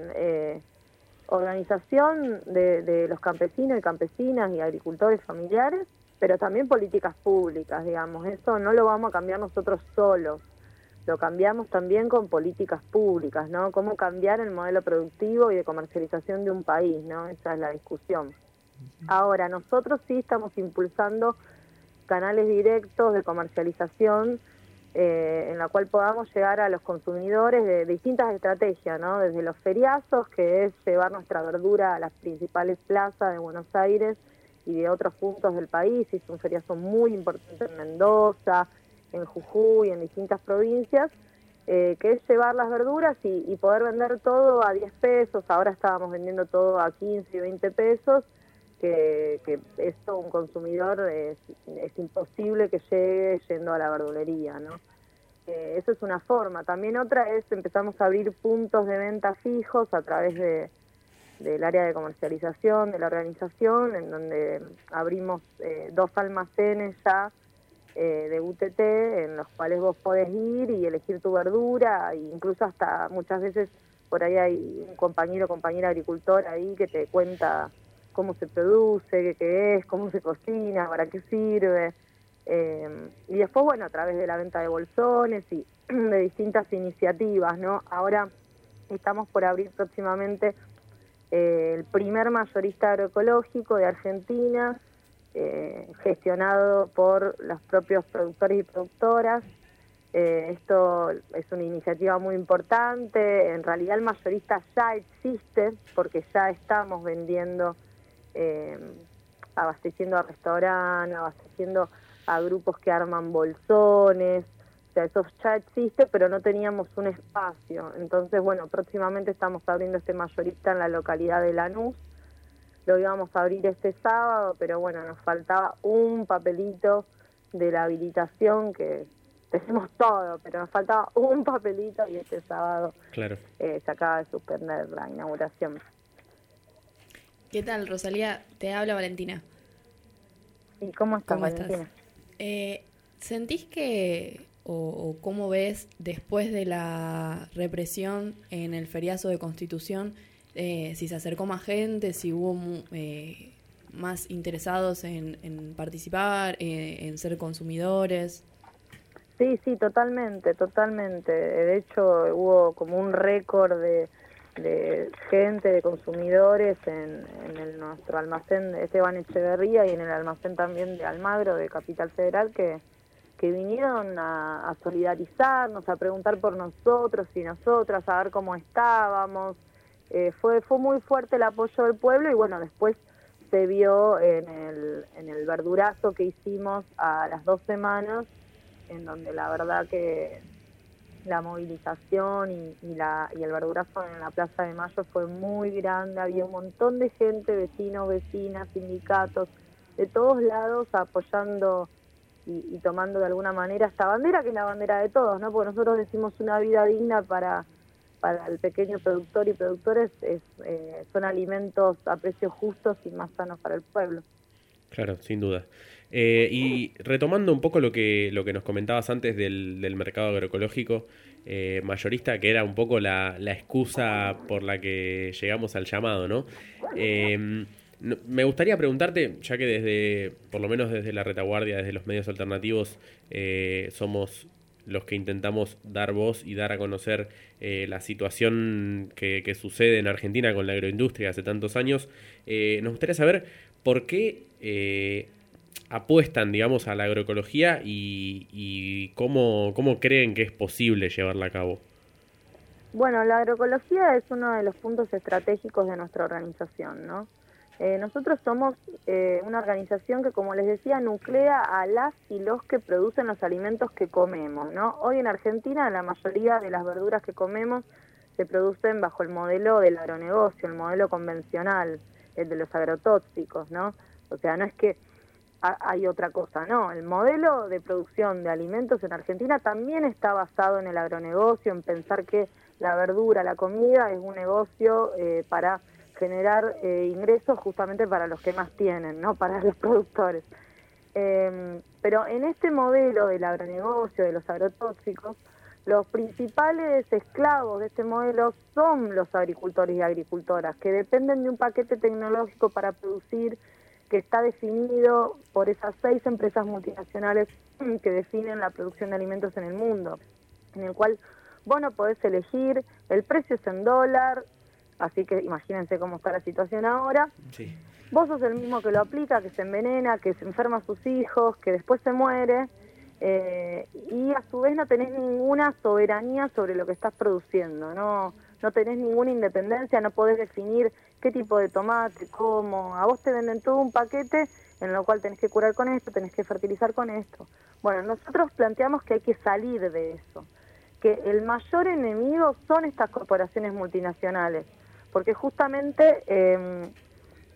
organización de los campesinos y campesinas y agricultores familiares, pero también políticas públicas, digamos. Eso no lo vamos a cambiar nosotros solos, lo cambiamos también con políticas públicas, ¿no? Cómo cambiar el modelo productivo y de comercialización de un país, ¿no? Esa es la discusión. Ahora, nosotros sí estamos impulsando canales directos de comercialización en la cual podamos llegar a los consumidores de distintas estrategias, ¿no? Desde los feriazos, que es llevar nuestra verdura a las principales plazas de Buenos Aires y de otros puntos del país. Hizo un feriazo muy importante en Mendoza, en Jujuy, en distintas provincias, que es llevar las verduras y poder vender todo a 10 pesos. Ahora estábamos vendiendo todo a 15 y 20 pesos, que esto un consumidor es imposible que llegue yendo a la verdulería, ¿no? Eso es una forma. También otra es, empezamos a abrir puntos de venta fijos a través del área de comercialización de la organización, en donde abrimos 2 almacenes ya de UTT, en los cuales vos podés ir y elegir tu verdura, e incluso hasta muchas veces por ahí hay un compañero o compañera agricultor ahí que te cuenta cómo se produce, qué es, cómo se cocina, para qué sirve. Y después, bueno, a través de la venta de bolsones y de distintas iniciativas, ¿no? Ahora estamos por abrir próximamente el primer mayorista agroecológico de Argentina, gestionado por los propios productores y productoras. Esto es una iniciativa muy importante. En realidad el mayorista ya existe, porque ya estamos vendiendo, abasteciendo a restaurantes, abasteciendo a grupos que arman bolsones. O sea, eso ya existe, pero no teníamos un espacio. Entonces, bueno, próximamente estamos abriendo este mayorista en la localidad de Lanús. Lo íbamos a abrir este sábado, pero bueno, nos faltaba un papelito de la habilitación, que tenemos todo, pero nos faltaba un papelito y este sábado Claro. se acaba de suspender la inauguración. ¿Qué tal, Rosalía? Te habla Valentina. ¿Y cómo estás, ¿Cómo Valentina? ¿Sentís que, o cómo ves, después de la represión en el feriazo de Constitución, si se acercó más gente, si hubo más interesados en participar, en ser consumidores? Sí, totalmente. De hecho, hubo como un récord de gente, de consumidores en nuestro almacén de Esteban Echeverría y en el almacén también de Almagro, de Capital Federal, que vinieron a solidarizarnos, a preguntar por nosotros y nosotras, a ver cómo estábamos. Fue muy fuerte el apoyo del pueblo y bueno, después se vio en el verdurazo que hicimos a las 2 semanas, en donde la verdad que la movilización y el verdurazo en la Plaza de Mayo fue muy grande. Había un montón de gente, vecinos, vecinas, sindicatos, de todos lados apoyando y tomando de alguna manera esta bandera, que es la bandera de todos, ¿no? Porque nosotros decimos una vida digna para el pequeño productor y productores, son alimentos a precios justos y más sanos para el pueblo. Claro, sin duda. Y retomando un poco lo que nos comentabas antes del mercado agroecológico mayorista, que era un poco la excusa por la que llegamos al llamado, ¿no? Me gustaría preguntarte, ya que por lo menos desde la retaguardia, desde los medios alternativos, somos los que intentamos dar voz y dar a conocer la situación que sucede en Argentina con la agroindustria hace tantos años. Nos gustaría saber por qué apuestan, digamos, a la agroecología y cómo creen que es posible llevarla a cabo. Bueno, la agroecología es uno de los puntos estratégicos de nuestra organización, ¿no? Nosotros somos una organización que, como les decía, nuclea a las y los que producen los alimentos que comemos, ¿no? Hoy en Argentina la mayoría de las verduras que comemos se producen bajo el modelo del agronegocio, el modelo convencional, el de los agrotóxicos, ¿no? O sea, no es que hay otra cosa, no. El modelo de producción de alimentos en Argentina también está basado en el agronegocio, en pensar que la verdura, la comida es un negocio para generar ingresos justamente para los que más tienen, no para los productores. Pero en este modelo del agronegocio, de los agrotóxicos, los principales esclavos de este modelo son los agricultores y agricultoras, que dependen de un paquete tecnológico para producir, que está definido por esas 6 empresas multinacionales que definen la producción de alimentos en el mundo, en el cual vos no podés elegir, el precio es en dólar, así que imagínense cómo está la situación ahora. Sí. Vos sos el mismo que lo aplica, que se envenena, que se enferma a sus hijos, que después se muere, y a su vez no tenés ninguna soberanía sobre lo que estás produciendo, no tenés ninguna independencia, no podés definir qué tipo de tomate, cómo. A vos te venden todo un paquete en lo cual tenés que curar con esto, tenés que fertilizar con esto. Bueno, nosotros planteamos que hay que salir de eso, que el mayor enemigo son estas corporaciones multinacionales, porque justamente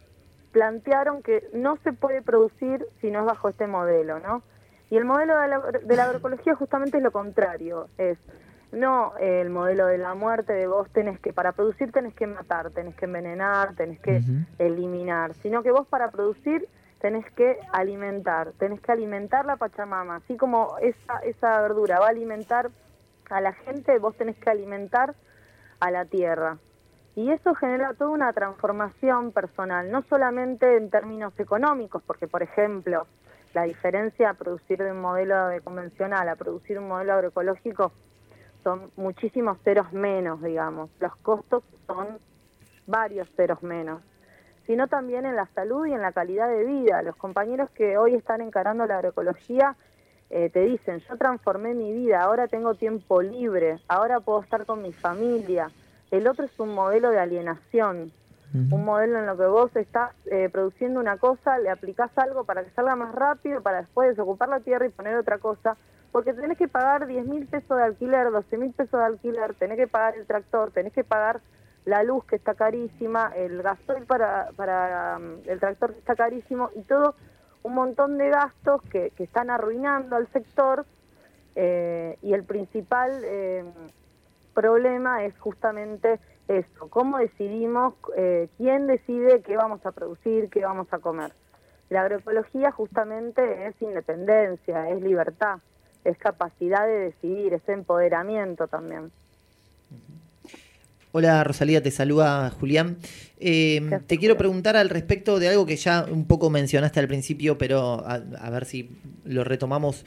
plantearon que no se puede producir si no es bajo este modelo, ¿no? Y el modelo de la agroecología justamente es lo contrario, es no el modelo de la muerte, de vos para producir tenés que matar, tenés que envenenar, tenés que eliminar, sino que vos para producir tenés que alimentar la Pachamama, así como esa verdura va a alimentar a la gente, vos tenés que alimentar a la tierra. Y eso genera toda una transformación personal, no solamente en términos económicos, porque por ejemplo, la diferencia a producir de un modelo convencional a producir un modelo agroecológico son muchísimos ceros menos, digamos. Los costos son varios ceros menos, sino también en la salud y en la calidad de vida. Los compañeros que hoy están encarando la agroecología te dicen, yo transformé mi vida, ahora tengo tiempo libre, ahora puedo estar con mi familia. El otro es un modelo de alienación. Un modelo en lo que vos estás produciendo una cosa, le aplicás algo para que salga más rápido, para después desocupar la tierra y poner otra cosa, porque tenés que pagar 10.000 pesos de alquiler, 12.000 pesos de alquiler, tenés que pagar el tractor, tenés que pagar la luz que está carísima, el gasoil para el tractor que está carísimo, y todo un montón de gastos que están arruinando al sector, y el principal problema es justamente eso, cómo decidimos, quién decide qué vamos a producir, qué vamos a comer. La agroecología justamente es independencia, es libertad, es capacidad de decidir, es empoderamiento también. Hola Rosalía, te saluda Julián. Te quiero preguntar al respecto de algo que ya un poco mencionaste al principio, pero a ver si lo retomamos.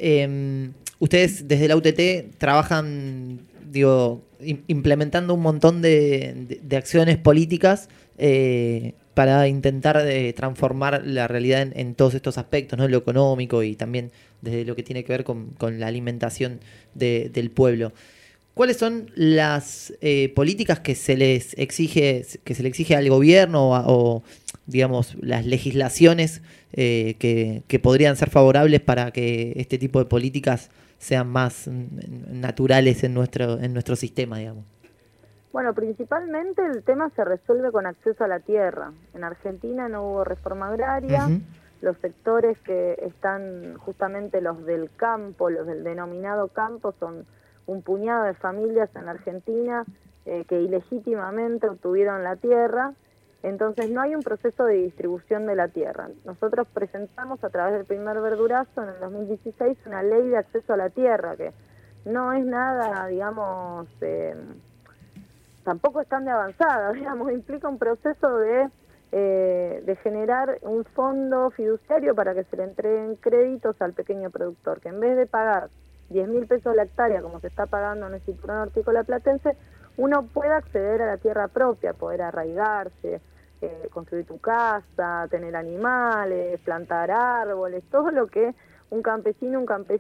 Ustedes desde la UTT trabajan, implementando un montón de acciones políticas para intentar transformar la realidad en todos estos aspectos, ¿no? Lo económico y también desde lo que tiene que ver con la alimentación del pueblo. ¿Cuáles son las políticas que se le exige al gobierno o digamos, las legislaciones que podrían ser favorables para que este tipo de políticas sean más naturales en nuestro sistema, digamos? Bueno, principalmente el tema se resuelve con acceso a la tierra. En Argentina no hubo reforma agraria. Los sectores que están justamente los del campo, los del denominado campo, son un puñado de familias en Argentina que ilegítimamente obtuvieron la tierra. Entonces no hay un proceso de distribución de la tierra. Nosotros presentamos a través del primer verdurazo en el 2016 una ley de acceso a la tierra que no es nada, digamos, tampoco es tan de avanzada, digamos, implica un proceso de generar un fondo fiduciario para que se le entreguen créditos al pequeño productor, que en vez de pagar 10.000 pesos la hectárea como se está pagando en el cinturón hortícola platense, uno pueda acceder a la tierra propia, poder arraigarse, construir tu casa, tener animales, plantar árboles, todo lo que un campesino,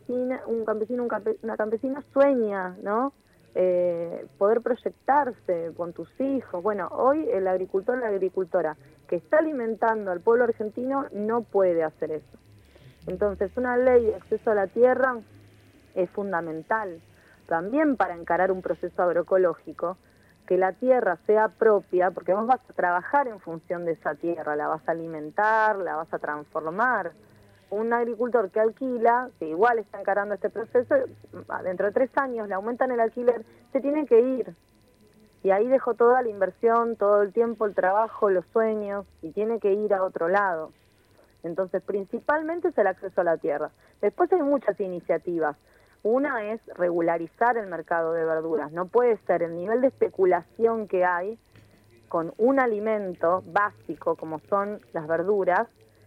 una campesina sueña, ¿no? Poder proyectarse con tus hijos. Bueno, hoy el agricultor o la agricultora que está alimentando al pueblo argentino no puede hacer eso. Entonces, una ley de acceso a la tierra es fundamental también para encarar un proceso agroecológico, que la tierra sea propia, porque vos vas a trabajar en función de esa tierra, la vas a alimentar, la vas a transformar. Un agricultor que alquila, que igual está encarando este proceso, dentro de 3 años le aumentan el alquiler, se tiene que ir. Y ahí dejó toda la inversión, todo el tiempo, el trabajo, los sueños, y tiene que ir a otro lado. Entonces, principalmente es el acceso a la tierra. Después hay muchas iniciativas. Una es regularizar el mercado de verduras. No puede ser el nivel de especulación que hay con un alimento básico como son las verduras.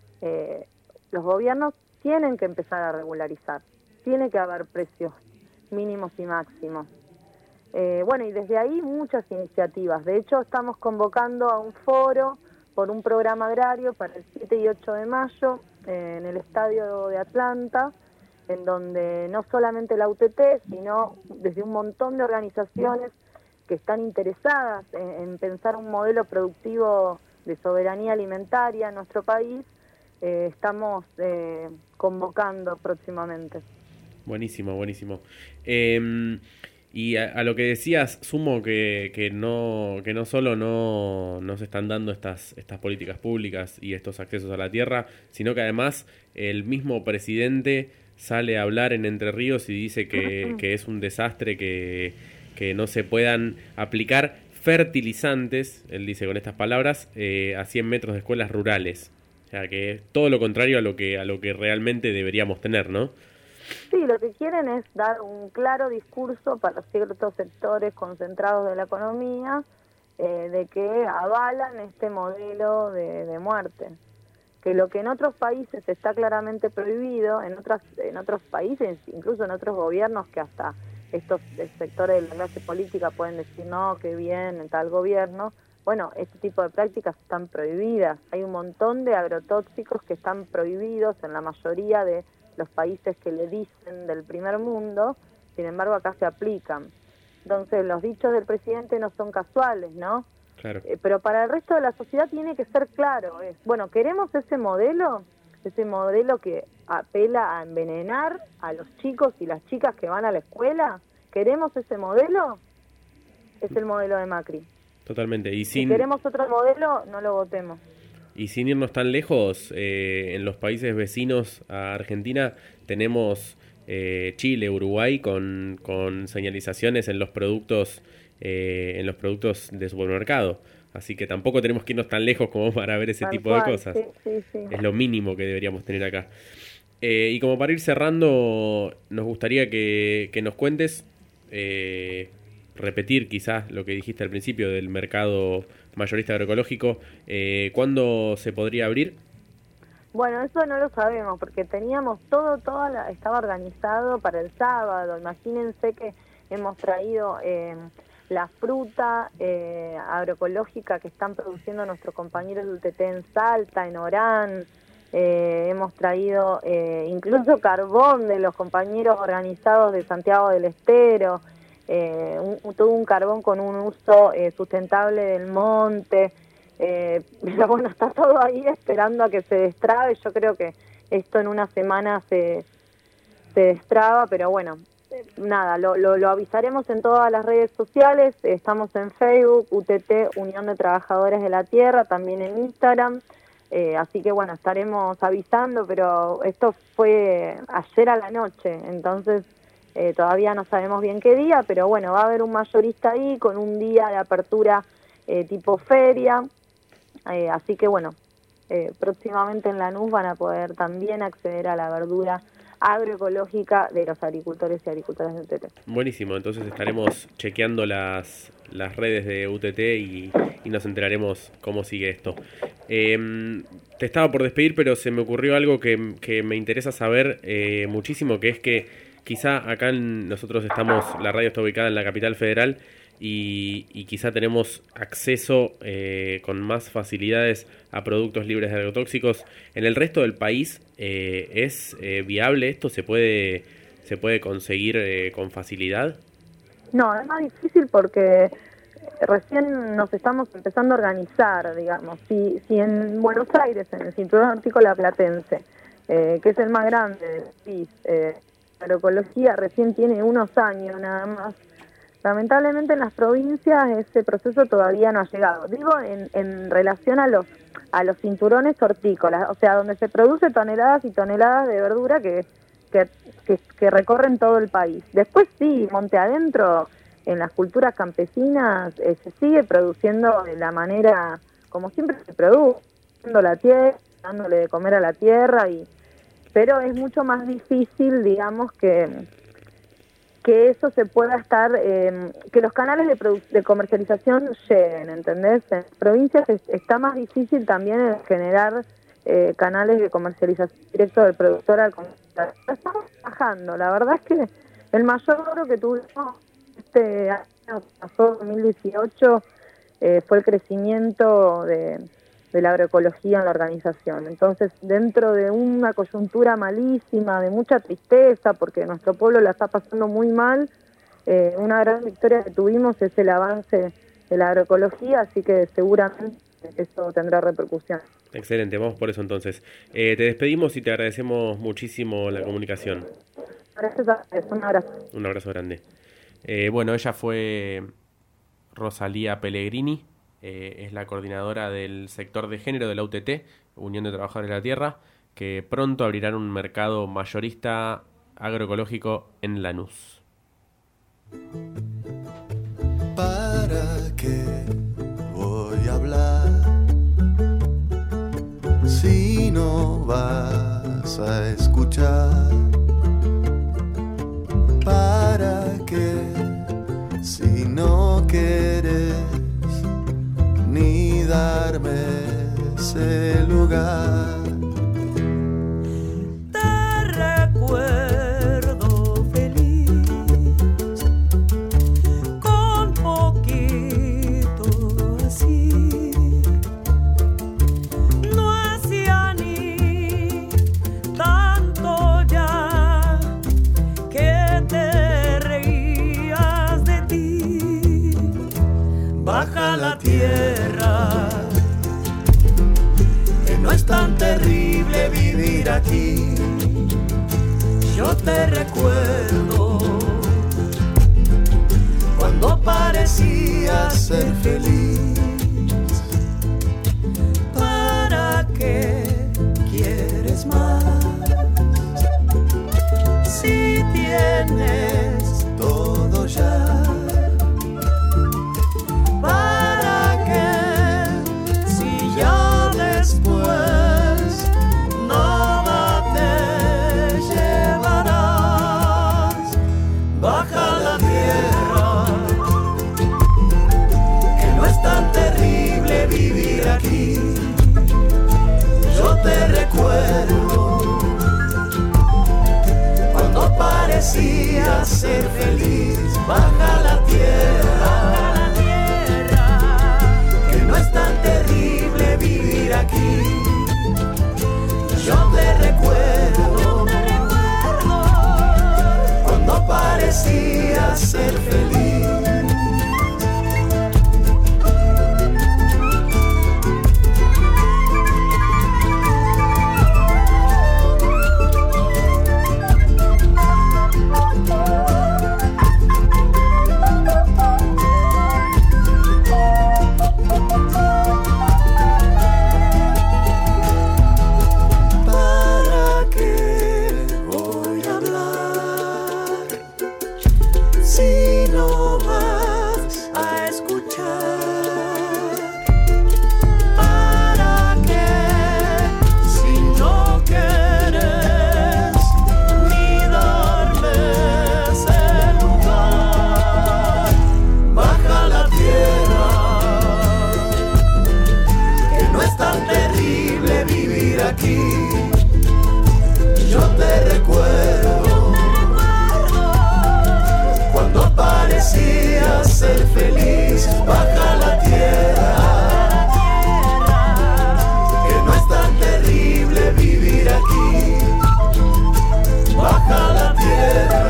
Los gobiernos tienen que empezar a regularizar. Tiene que haber precios mínimos y máximos. Bueno, y desde ahí muchas iniciativas. De hecho, estamos convocando a un foro por un programa agrario para el 7 y 8 de mayo en el estadio de Atlanta, en donde no solamente la UTT, sino desde un montón de organizaciones que están interesadas en pensar un modelo productivo de soberanía alimentaria en nuestro país, estamos convocando próximamente. Buenísimo, buenísimo. Y a lo que decías, sumo que no solo no se están dando estas políticas públicas y estos accesos a la tierra, sino que además el mismo presidente sale a hablar en Entre Ríos y dice que es un desastre que no se puedan aplicar fertilizantes, él dice con estas palabras, a 100 metros de escuelas rurales. O sea, que es todo lo contrario a lo que realmente deberíamos tener, ¿no? Sí, lo que quieren es dar un claro discurso para ciertos sectores concentrados de la economía de que avalan este modelo de muerte. Que lo que en otros países está claramente prohibido, en otros países, incluso en otros gobiernos que hasta estos sectores de la clase política pueden decir no, qué bien en tal gobierno. Bueno, este tipo de prácticas están prohibidas. Hay un montón de agrotóxicos que están prohibidos en la mayoría de los países que le dicen del primer mundo, sin embargo acá se aplican. Entonces los dichos del presidente no son casuales, ¿no? Claro. Pero para el resto de la sociedad tiene que ser claro. Bueno, ¿queremos ese modelo que apela a envenenar a los chicos y las chicas que van a la escuela? ¿Queremos ese modelo? Es el modelo de Macri. Totalmente. Y si queremos otro modelo, no lo votemos. Y sin irnos tan lejos, en los países vecinos a Argentina tenemos Chile, Uruguay con señalizaciones en los productos de supermercado. Así que tampoco tenemos que irnos tan lejos como para ver ese tipo de cosas. Sí. Es lo mínimo que deberíamos tener acá. Y como para ir cerrando, nos gustaría que nos cuentes, repetir quizás lo que dijiste al principio del mercado mayorista agroecológico, ¿cuándo se podría abrir? Bueno, eso no lo sabemos porque teníamos estaba organizado para el sábado. Imagínense que hemos traído la fruta agroecológica que están produciendo nuestros compañeros de UTT en Salta, en Orán. Hemos traído incluso carbón de los compañeros organizados de Santiago del Estero. Todo un carbón con un uso sustentable del monte, pero bueno, está todo ahí esperando a que se destrabe. Yo creo que esto en una semana se destraba, pero bueno, nada, lo avisaremos en todas las redes sociales. Estamos en Facebook, UTT, Unión de Trabajadores de la Tierra, también en Instagram, así que bueno, estaremos avisando, pero esto fue ayer a la noche, entonces todavía no sabemos bien qué día, pero bueno, va a haber un mayorista ahí con un día de apertura tipo feria, así que bueno, próximamente en Lanús van a poder también acceder a la verdura agroecológica de los agricultores y agricultoras de UTT. Buenísimo, entonces estaremos chequeando las redes de UTT y nos enteraremos cómo sigue esto. Te estaba por despedir, pero se me ocurrió algo que me interesa saber muchísimo, que es que quizá acá nosotros la radio está ubicada en la capital federal y quizá tenemos acceso con más facilidades a productos libres de agrotóxicos. En el resto del país, ¿es viable esto? ¿Se puede conseguir con facilidad? No, es más difícil porque recién nos estamos empezando a organizar, digamos. Si en Buenos Aires, en el Cinturón Hortícola Platense, que es el más grande del país, la agroecología recién tiene unos años nada más, lamentablemente en las provincias ese proceso todavía no ha llegado. Digo en relación a los cinturones hortícolas, o sea, donde se produce toneladas y toneladas de verdura que recorren todo el país. Después sí, monte adentro, en las culturas campesinas se sigue produciendo de la manera como siempre se produce, dando la tierra, dándole de comer a la tierra, pero es mucho más difícil, digamos, que eso se pueda estar, que los canales de comercialización lleguen, ¿entendés? En provincias está más difícil también generar canales de comercialización directo del productor al consumidor. Estamos trabajando, la verdad es que el mayor logro que tuvimos este año pasó, 2018, fue el crecimiento de la agroecología en la organización. Entonces, dentro de una coyuntura malísima, de mucha tristeza, porque nuestro pueblo la está pasando muy mal, una gran victoria que tuvimos es el avance de la agroecología, así que seguramente eso tendrá repercusión. Excelente, vamos por eso entonces. Te despedimos y te agradecemos muchísimo la comunicación. Gracias a ustedes, un abrazo. Un abrazo grande. Bueno, ella fue Rosalía Pellegrini, es la coordinadora del sector de género de la UTT, Unión de Trabajadores de la Tierra, que pronto abrirán un mercado mayorista agroecológico en Lanús. ¿Para qué voy a hablar si no vas a escuchar? ¿Para qué si no quieres ni darme ese lugar? Te recuerdo feliz, con poquito así. No hacía ni tanto ya que te reías de ti. Baja la tierra, que no es tan terrible vivir aquí. Yo te recuerdo cuando parecías ser feliz. ¿Para qué quieres más si tienes todo ya? ¿Para qué si ya después nada te llevarás? Baja la tierra, que no es tan terrible vivir aquí. Yo te recuerdo cuando parecías ser feliz. Baja la tierra, que no es tan terrible vivir aquí. Yo te recuerdo cuando parecías ser feliz. ¿Para qué voy a hablar si no vas a escuchar? ¿Para qué si no quieres ni darme ese lugar? Baja la tierra, que no es tan terrible vivir aquí. Yo te recuerdo cuando parecías ser feliz. Baja la tierra, que no es tan terrible vivir aquí. Baja la tierra.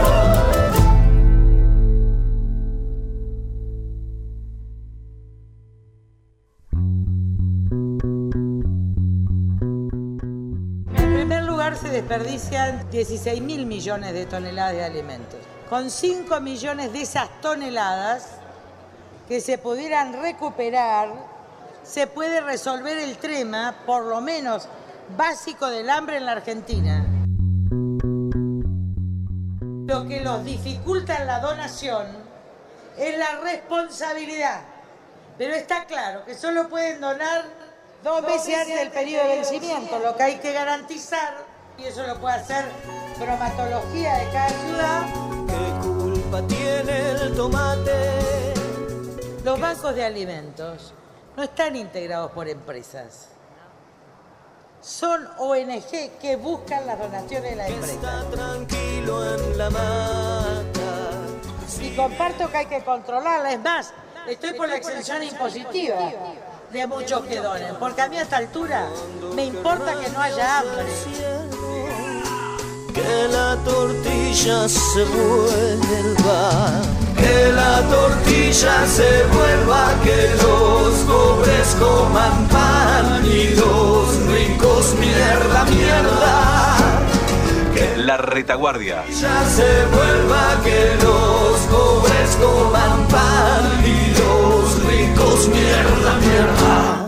En primer lugar, se desperdician 16.000 millones de toneladas de alimentos. Con 5 millones de esas toneladas que se pudieran recuperar, se puede resolver el tema, por lo menos básico, del hambre en la Argentina. Lo que los dificulta en la donación es la responsabilidad. Pero está claro que solo pueden donar 2 meses antes del periodo de vencimiento, lo que hay que garantizar, y eso lo puede hacer bromatología de cada ciudad. ¿Qué culpa tiene el tomate? Los bancos de alimentos no están integrados por empresas. Son ONG que buscan las donaciones de la empresa. Está tranquilo en la mata. Y comparto que hay que controlarla. Es más, estoy por la exención impositiva de muchos que donen, porque a mí a esta altura me importa que no haya hambre. Que la tortilla se vuelva, que la tortilla se vuelva, que los pobres coman pan y los ricos mierda, mierda. La Retaguardia. Ya se vuelva, que los pobres coman pan y los ricos mierda, mierda.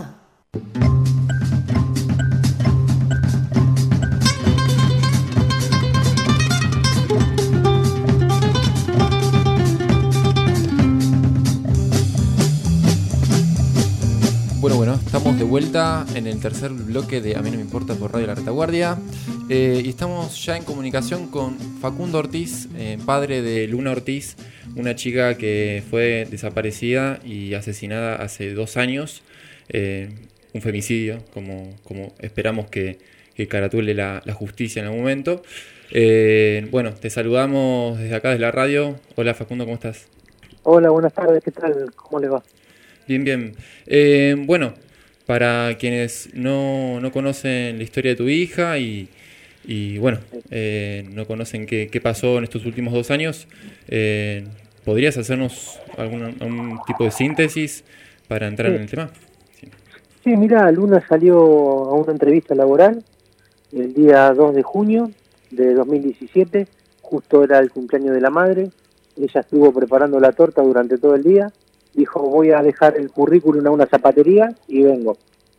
Bueno, estamos de vuelta en el tercer bloque de A mí no me importa por Radio La Retaguardia, y estamos ya en comunicación con Facundo Ortiz, padre de Luna Ortiz, una chica que fue desaparecida y asesinada hace 2 años, un femicidio, como esperamos que caratule la justicia en algún momento. Bueno, te saludamos desde acá, desde la radio. Hola Facundo, ¿cómo estás? Hola, buenas tardes, ¿qué tal? ¿Cómo le va? Bien, bien. Bueno, para quienes no conocen la historia de tu hija y bueno, no conocen qué pasó en estos últimos 2 años, ¿podrías hacernos algún tipo de síntesis para entrar en el tema? Sí, mira, Luna salió a una entrevista laboral el día 2 de junio de 2017, justo era el cumpleaños de la madre. Ella estuvo preparando la torta durante todo el día. Dijo, voy a dejar el currículum a una zapatería y vengo.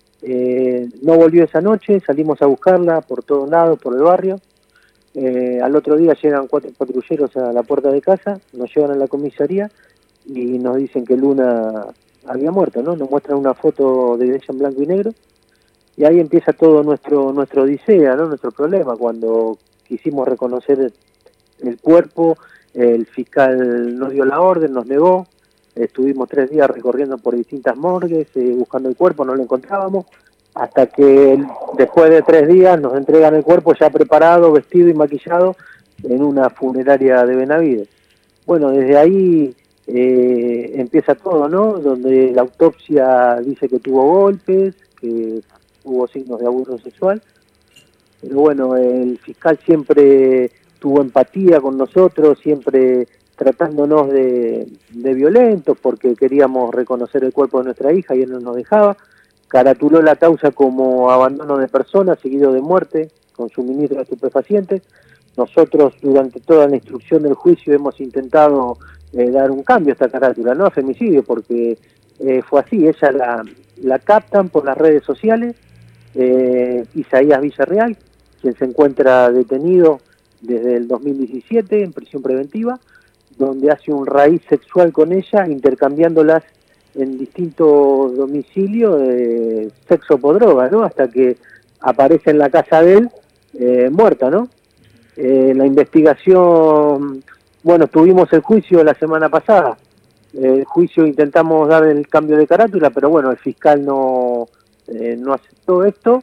No volvió esa noche, salimos a buscarla por todos lados, por el barrio. Al otro día llegan 4 patrulleros a la puerta de casa, nos llevan a la comisaría y nos dicen que Luna había muerto, ¿no? Nos muestran una foto de ella en blanco y negro y ahí empieza todo nuestro odisea, ¿no? Nuestro problema. Cuando quisimos reconocer el cuerpo, el fiscal no dio la orden, nos negó. Estuvimos 3 días recorriendo por distintas morgues, buscando el cuerpo, no lo encontrábamos, hasta que después de 3 días nos entregan el cuerpo ya preparado, vestido y maquillado en una funeraria de Benavides. Bueno, desde ahí empieza todo, ¿no? Donde la autopsia dice que tuvo golpes, que hubo signos de abuso sexual, pero bueno, el fiscal siempre tuvo empatía con nosotros, siempre tratándonos de violentos porque queríamos reconocer el cuerpo de nuestra hija y él no nos dejaba. Caratuló la causa como abandono de personas seguido de muerte con suministro de estupefacientes. Nosotros durante toda la instrucción del juicio hemos intentado dar un cambio a esta carátula, no a femicidio, porque fue así. Ella la captan por las redes sociales, Isaías Villarreal, quien se encuentra detenido desde el 2017 en prisión preventiva, donde hace un raíz sexual con ella, intercambiándolas en distintos domicilios de sexo por droga, ¿no? Hasta que aparece en la casa de él muerta, ¿no? La investigación, bueno, tuvimos el juicio la semana pasada. El juicio intentamos dar el cambio de carátula, pero bueno, el fiscal no aceptó esto.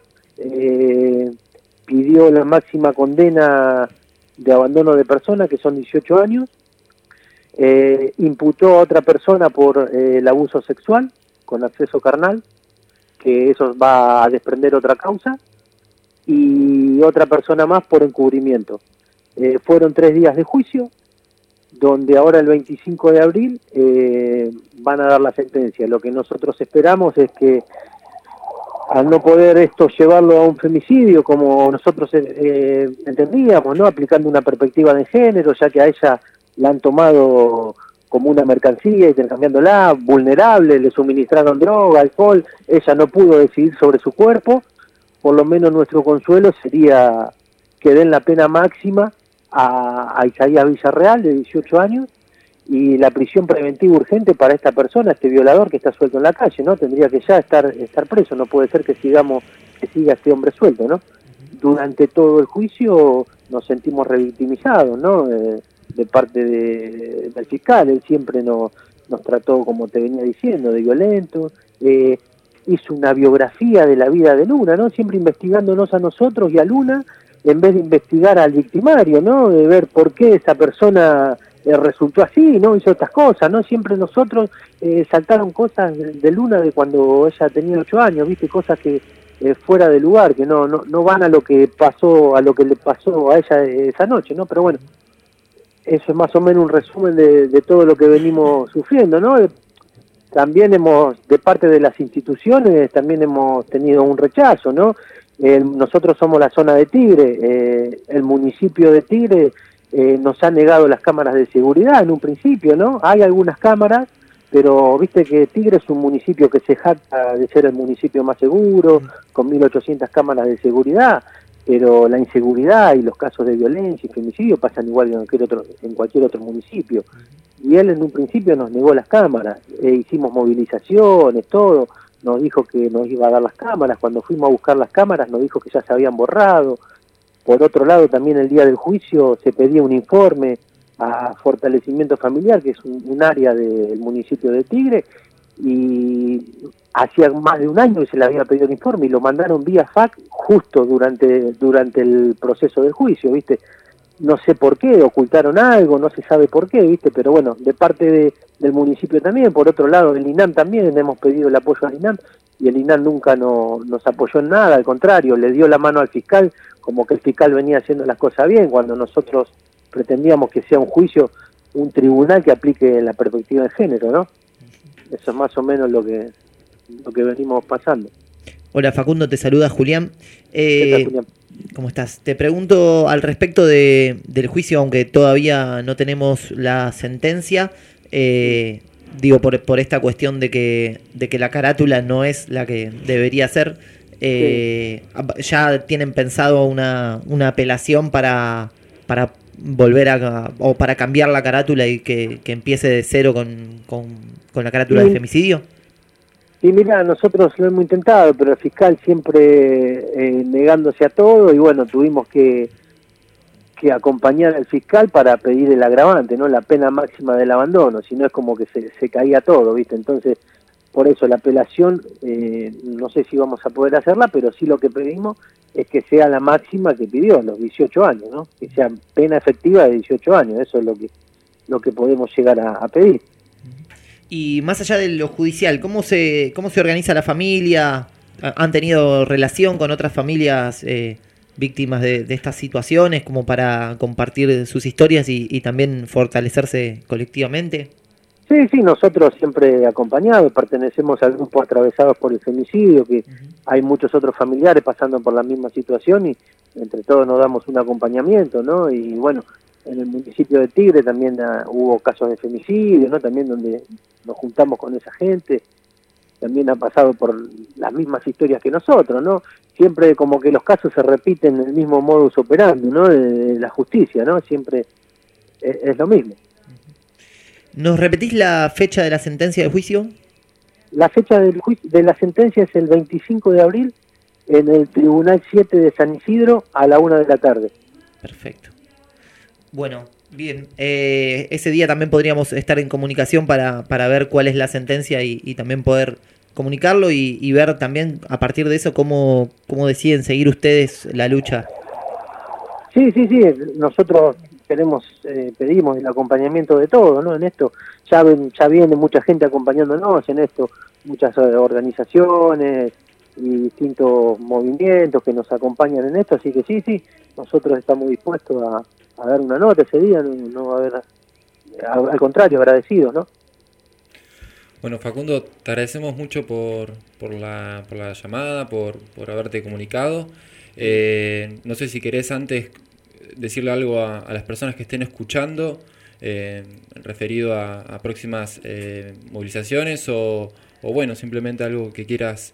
Pidió la máxima condena de abandono de persona, que son 18 años. Imputó a otra persona por el abuso sexual con acceso carnal, que eso va a desprender otra causa, y otra persona más por encubrimiento. Fueron 3 días de juicio, donde ahora el 25 de abril van a dar la sentencia. Lo que nosotros esperamos es que, al no poder esto llevarlo a un femicidio como nosotros entendíamos, ¿no? Aplicando una perspectiva de género, ya que a ella la han tomado como una mercancía, intercambiándola, vulnerable, le suministraron droga, alcohol, ella no pudo decidir sobre su cuerpo. Por lo menos nuestro consuelo sería que den la pena máxima a Isaías Villarreal, de 18 años, y la prisión preventiva urgente para esta persona, este violador que está suelto en la calle, ¿no? Tendría que ya estar preso, no puede ser que siga este hombre suelto, ¿no? Durante todo el juicio nos sentimos revictimizados, ¿no? De parte del fiscal. Él siempre nos trató, como te venía diciendo, de violentos. Hizo una biografía de la vida de Luna, ¿no? Siempre investigándonos a nosotros y a Luna, en vez de investigar al victimario, ¿no? De ver por qué esa persona resultó así, ¿no? Hizo estas cosas, ¿no? Siempre nosotros saltaron cosas de Luna de cuando ella tenía 8 años, ¿viste? Cosas que fuera de lugar, que no van a lo que pasó, a lo que le pasó a ella esa noche, ¿no? Pero bueno, eso es más o menos un resumen de todo lo que venimos sufriendo, ¿no? También de parte de las instituciones, también hemos tenido un rechazo, ¿no? Nosotros somos la zona de Tigre, el municipio de Tigre nos ha negado las cámaras de seguridad en un principio, ¿no? Hay algunas cámaras, pero viste que Tigre es un municipio que se jacta de ser el municipio más seguro, con 1.800 cámaras de seguridad, pero la inseguridad y los casos de violencia y femicidio pasan igual en cualquier otro municipio. Y él en un principio nos negó las cámaras, hicimos movilizaciones, todo, nos dijo que nos iba a dar las cámaras, cuando fuimos a buscar las cámaras nos dijo que ya se habían borrado. Por otro lado, también el día del juicio se pedía un informe a Fortalecimiento Familiar, que es un área del municipio de Tigre, y hacía más de un año que se le había pedido el informe y lo mandaron vía fax justo durante el proceso del juicio, ¿viste? No sé por qué, ocultaron algo, no se sabe por qué, ¿viste? Pero bueno, de parte del municipio también, por otro lado, del INAM también, hemos pedido el apoyo al INAM, y el INAM nunca nos apoyó en nada, al contrario, le dio la mano al fiscal, como que el fiscal venía haciendo las cosas bien, cuando nosotros pretendíamos que sea un juicio, un tribunal que aplique la perspectiva de género, ¿no? Eso es más o menos lo que venimos pasando. Hola Facundo, te saluda Julián. ¿Qué tal, Julián? ¿Cómo estás? Te pregunto al respecto del juicio, aunque todavía no tenemos la sentencia, digo, por esta cuestión de que la carátula no es la que debería ser, ¿ya tienen pensado una apelación para volver o para cambiar la carátula y que empiece de cero con la carátula de femicidio? Y mira, nosotros lo hemos intentado, pero el fiscal siempre negándose a todo, y bueno, tuvimos que acompañar al fiscal para pedir el agravante, ¿no? La pena máxima del abandono, si no es como que se caía todo, ¿viste? Entonces, por eso la apelación, no sé si vamos a poder hacerla, pero sí lo que pedimos es que sea la máxima que pidió, los 18 años, ¿no? Que sea pena efectiva de 18 años, eso es lo que podemos llegar a pedir. Y más allá de lo judicial, ¿cómo se organiza la familia? ¿Han tenido relación con otras familias víctimas de estas situaciones como para compartir sus historias y también fortalecerse colectivamente? Sí, nosotros siempre acompañados, pertenecemos al grupo Atravesados por el Femicidio, que hay muchos otros familiares pasando por la misma situación y entre todos nos damos un acompañamiento, ¿no? Y bueno, en el municipio de Tigre también hubo casos de femicidio, ¿no? También donde nos juntamos con esa gente, también ha pasado por las mismas historias que nosotros, ¿no? Siempre como que los casos se repiten en el mismo modus operandi, ¿no? De la justicia, ¿no? Siempre es lo mismo. ¿Nos repetís la fecha de la sentencia de juicio? La fecha de la sentencia es el 25 de abril en el Tribunal 7 de San Isidro a la 1 de la tarde. Perfecto. Bueno, bien. Ese día también podríamos estar en comunicación para ver cuál es la sentencia y también poder comunicarlo y ver también a partir de eso cómo deciden seguir ustedes la lucha. Sí. Nosotros pedimos el acompañamiento de todos, ¿no? En esto ya viene mucha gente acompañándonos en esto, muchas organizaciones y distintos movimientos que nos acompañan en esto, así que sí, nosotros estamos dispuestos a dar una nota ese día, no va a haber, al contrario, agradecidos, ¿no? Bueno, Facundo, te agradecemos mucho por la llamada, por haberte comunicado. No sé si querés antes decirle algo a las personas que estén escuchando referido a próximas movilizaciones o bueno, simplemente algo que quieras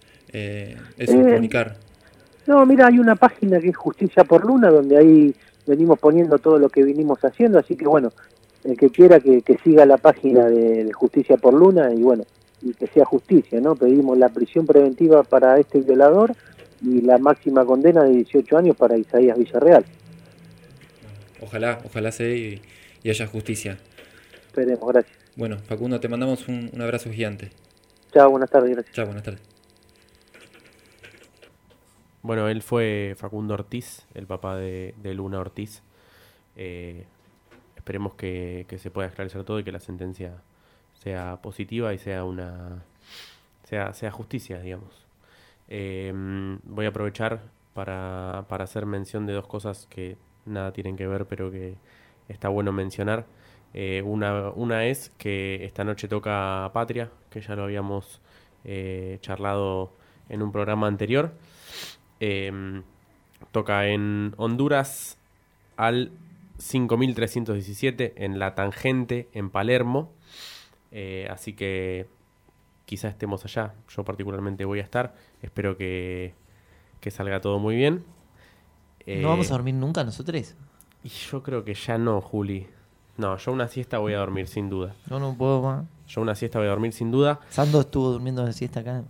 comunicar. No, mira, hay una página que es Justicia por Luna, donde ahí venimos poniendo todo lo que vinimos haciendo, así que bueno, el que quiera que siga la página de Justicia por Luna y bueno, y que sea justicia, ¿no? Pedimos la prisión preventiva para este violador y la máxima condena de 18 años para Isaías Villarreal. Ojalá se dé y haya justicia. Esperemos, gracias. Bueno, Facundo, te mandamos un abrazo gigante. Chao, buenas tardes, gracias. Chao, buenas tardes. Bueno, él fue Facundo Ortiz, el papá de Luna Ortiz. Esperemos que se pueda esclarecer todo y que la sentencia sea positiva y sea justicia, digamos. Voy a aprovechar para hacer mención de dos cosas que nada tienen que ver, pero que está bueno mencionar. Una es que esta noche toca Patria, que ya lo habíamos charlado en un programa anterior. Toca en Honduras al 5317 en La Tangente, en Palermo. Así que quizá estemos allá. Yo particularmente voy a estar. Espero que salga todo muy bien. ¿No vamos a dormir nunca nosotros? Y yo creo que ya no, Juli. No, yo una siesta voy a dormir sin duda. Yo no puedo más. Yo una siesta voy a dormir sin duda. Sando estuvo durmiendo de siesta acá.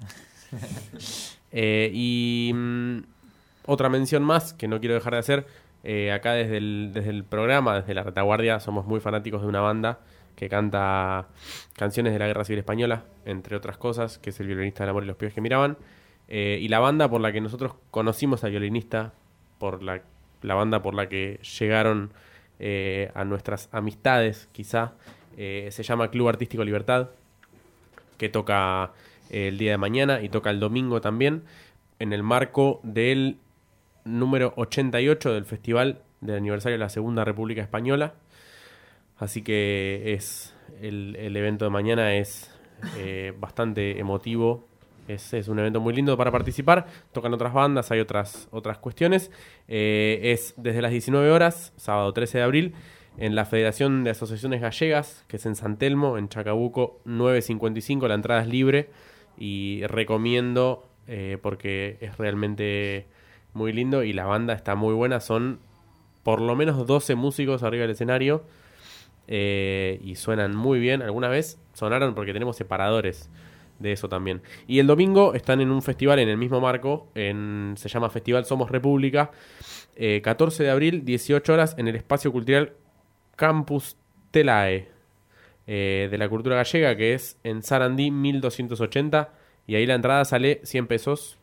Otra mención más que no quiero dejar de hacer. Acá desde el programa, desde la retaguardia, somos muy fanáticos de una banda que canta canciones de la Guerra Civil Española, entre otras cosas, que es el violinista del amor y los pibes que miraban. Y la banda por la que nosotros conocimos al violinista, por la banda por la que llegaron a nuestras amistades, quizá, se llama Club Artístico Libertad, que toca el día de mañana y toca el domingo también, en el marco del número 88 del Festival del Aniversario de la Segunda República Española. Así que el evento de mañana es bastante emotivo. Es un evento muy lindo para participar. Tocan otras bandas, hay otras cuestiones. Es desde las 19 horas, sábado 13 de abril, en la Federación de Asociaciones Gallegas, que es en San Telmo, en Chacabuco 955. La entrada es libre y recomiendo porque es realmente muy lindo y la banda está muy buena. Son por lo menos 12 músicos arriba del escenario y suenan muy bien. Alguna vez sonaron porque tenemos separadores de eso también. Y el domingo están en un festival en el mismo marco, se llama Festival Somos República, 14 de abril, 18 horas, en el Espacio Cultural Campus Telae, de la cultura gallega, que es en Sarandí 1280, y ahí la entrada sale 100 pesos.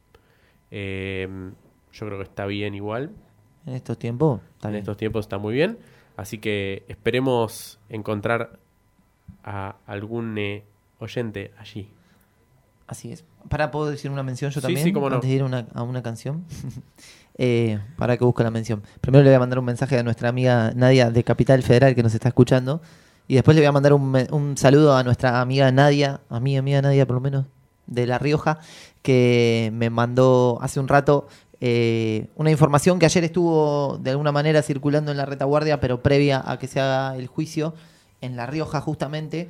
Yo creo que está bien igual. En estos tiempos está muy bien. Así que esperemos encontrar a algún oyente allí. Así es. ¿Puedo decir una mención yo también? Sí, cómo no. Antes de ir a una canción. Para que busque la mención. Primero le voy a mandar un mensaje a nuestra amiga Nadia de Capital Federal, que nos está escuchando. Y después le voy a mandar un saludo a nuestra amiga Nadia, a mi amiga Nadia por lo menos, de La Rioja, que me mandó hace un rato una información que ayer estuvo de alguna manera circulando en la retaguardia, pero previa a que se haga el juicio en La Rioja justamente.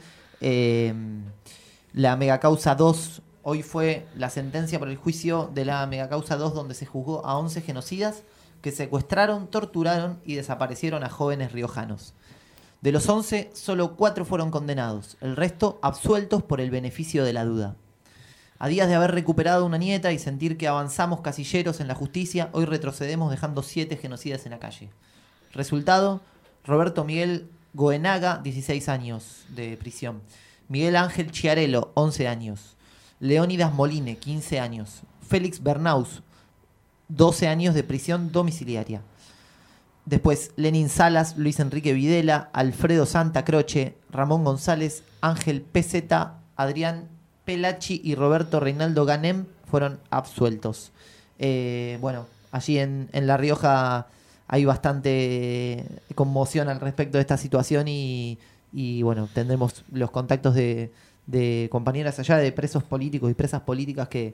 La megacausa 2, hoy fue la sentencia por el juicio de la megacausa 2, donde se juzgó a 11 genocidas que secuestraron, torturaron y desaparecieron a jóvenes riojanos. De los 11, solo 4 fueron condenados, el resto absueltos por el beneficio de la duda. A días de haber recuperado una nieta y sentir que avanzamos casilleros en la justicia, hoy retrocedemos dejando 7 genocidas en la calle. Resultado, Roberto Miguel Goenaga, 16 años de prisión. Miguel Ángel Chiarello, 11 años. Leónidas Moline, 15 años. Félix Bernaus, 12 años de prisión domiciliaria. Después, Lenín Salas, Luis Enrique Videla, Alfredo Santa Croce, Ramón González, Ángel Peseta, Adrián Pelachi y Roberto Reinaldo Ganem fueron absueltos. Bueno, allí en La Rioja hay bastante conmoción al respecto de esta situación y bueno, tendremos los contactos de compañeras allá, de presos políticos y presas políticas que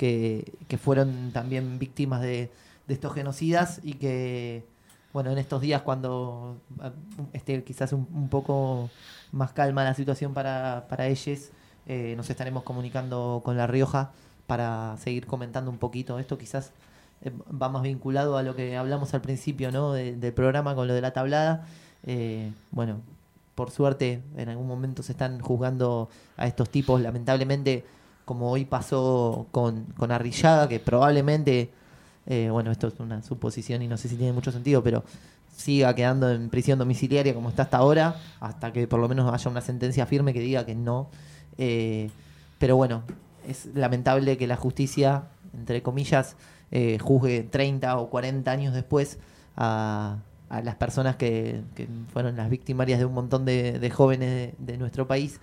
fueron también víctimas de estos genocidas y que, bueno, en estos días cuando esté quizás un poco más calma la situación para ellos, nos estaremos comunicando con La Rioja para seguir comentando un poquito esto. Quizás va más vinculado a lo que hablamos al principio, ¿no? del programa con lo de la tablada. Bueno, por suerte en algún momento se están juzgando a estos tipos, lamentablemente, como hoy pasó con Arrillaga, que probablemente, bueno, esto es una suposición y no sé si tiene mucho sentido, pero siga quedando en prisión domiciliaria como está hasta ahora, hasta que por lo menos haya una sentencia firme que diga que no. Pero bueno, es lamentable que la justicia, entre comillas, juzgue 30 o 40 años después a las personas que fueron las victimarias de un montón de jóvenes de nuestro país,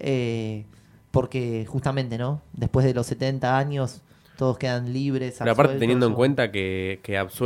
porque justamente, ¿no? Después de los 70 años todos quedan libres. Pero aparte, teniendo en cuenta que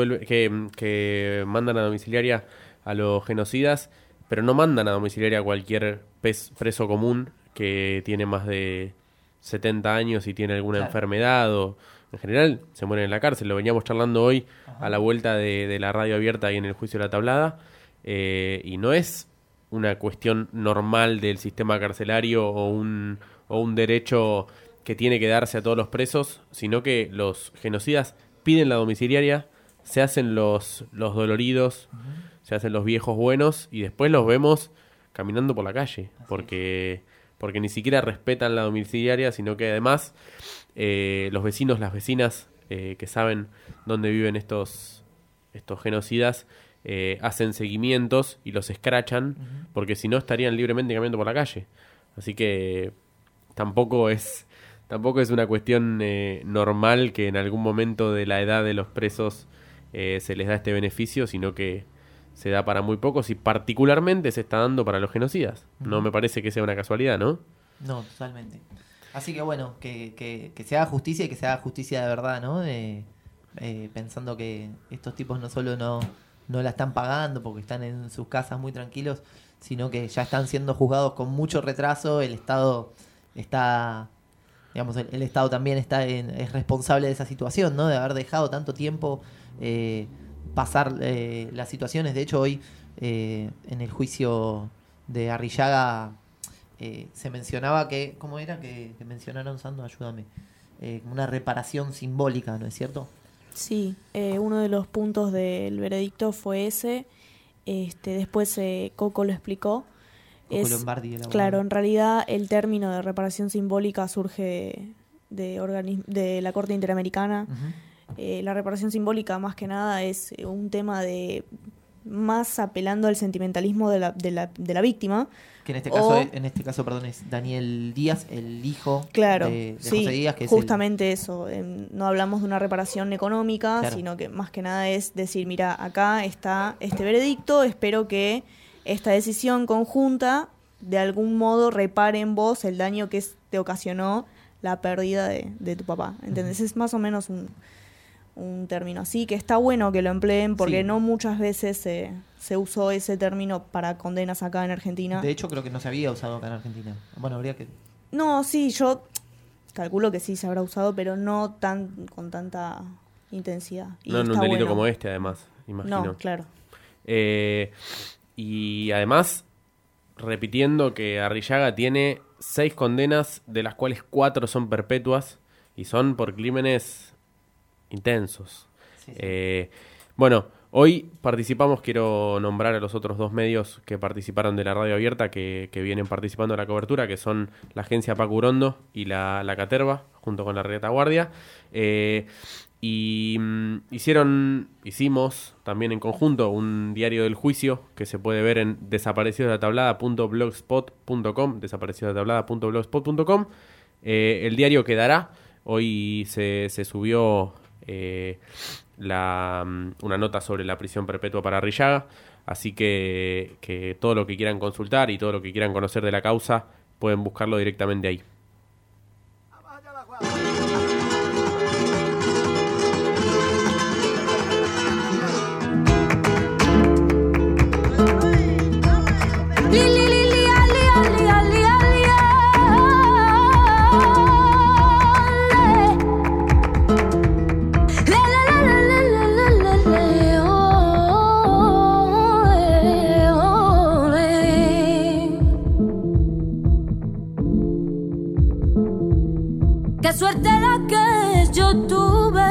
mandan a domiciliaria a los genocidas, pero no mandan a domiciliaria a cualquier preso común que tiene más de 70 años y tiene alguna enfermedad o en general se mueren en la cárcel. Lo veníamos charlando hoy a la vuelta de la radio abierta y en el juicio de la tablada. y no es una cuestión normal del sistema carcelario o un derecho que tiene que darse a todos los presos, sino que los genocidas piden la domiciliaria, se hacen los doloridos, se hacen los viejos buenos y después los vemos caminando por la calle, porque ni siquiera respetan la domiciliaria, sino que además los vecinos, las vecinas que saben dónde viven estos genocidas hacen seguimientos y los escrachan, porque si no estarían libremente caminando por la calle. Así que tampoco es una cuestión normal que en algún momento de la edad de los presos se les da este beneficio, sino que se da para muy pocos y particularmente se está dando para los genocidas. No me parece que sea una casualidad, ¿no? No, totalmente. Así que bueno, que se haga justicia y que se haga justicia de verdad, ¿no? Pensando que estos tipos no solo no la están pagando porque están en sus casas muy tranquilos, sino que ya están siendo juzgados con mucho retraso. El Estado está, digamos, el Estado también es responsable de esa situación, ¿no? De haber dejado tanto tiempo pasar las situaciones. De hecho, hoy en el juicio de Arrillaga se mencionaba que, ¿cómo era? Que mencionaron, Sando, ayúdame, una reparación simbólica, ¿no es cierto? Sí, uno de los puntos del veredicto fue ese. Después Coco lo explicó. Coco Lombardi, claro, en realidad el término de reparación simbólica surge de la Corte Interamericana. La reparación simbólica, más que nada, es un tema de más apelando al sentimentalismo de la víctima. Que en este caso, perdón, es Daniel Díaz, el hijo de José Díaz, que justamente eso. No hablamos de una reparación económica, claro, sino que más que nada es decir, mira, acá está este veredicto, espero que esta decisión conjunta de algún modo repare en vos el daño que te ocasionó la pérdida de tu papá. ¿Entendés? Es más o menos un término así, que está bueno que lo empleen porque no muchas veces se usó ese término para condenas acá en Argentina. De hecho, creo que no se había usado acá en Argentina. Bueno, habría que... No, sí, yo calculo que sí se habrá usado, pero no con tanta intensidad. No en un delito como este, además, imagino. No, claro. Y además, repitiendo que Arrillaga tiene 6 condenas, de las cuales 4 son perpetuas, y son por crímenes intensos. Sí. Bueno, hoy participamos, quiero nombrar a los otros 2 medios que participaron de la radio abierta, que vienen participando en la cobertura, que son la agencia Paco Urondo y la Caterva, junto con la Retaguardia. Y hicimos también en conjunto un diario del juicio que se puede ver en desaparecidosdetablada.blogspot.com. El diario quedará. Hoy se subió una nota sobre la prisión perpetua para Arrillaga, así que todo lo que quieran consultar y todo lo que quieran conocer de la causa pueden buscarlo directamente ahí. Qué suerte la que yo tuve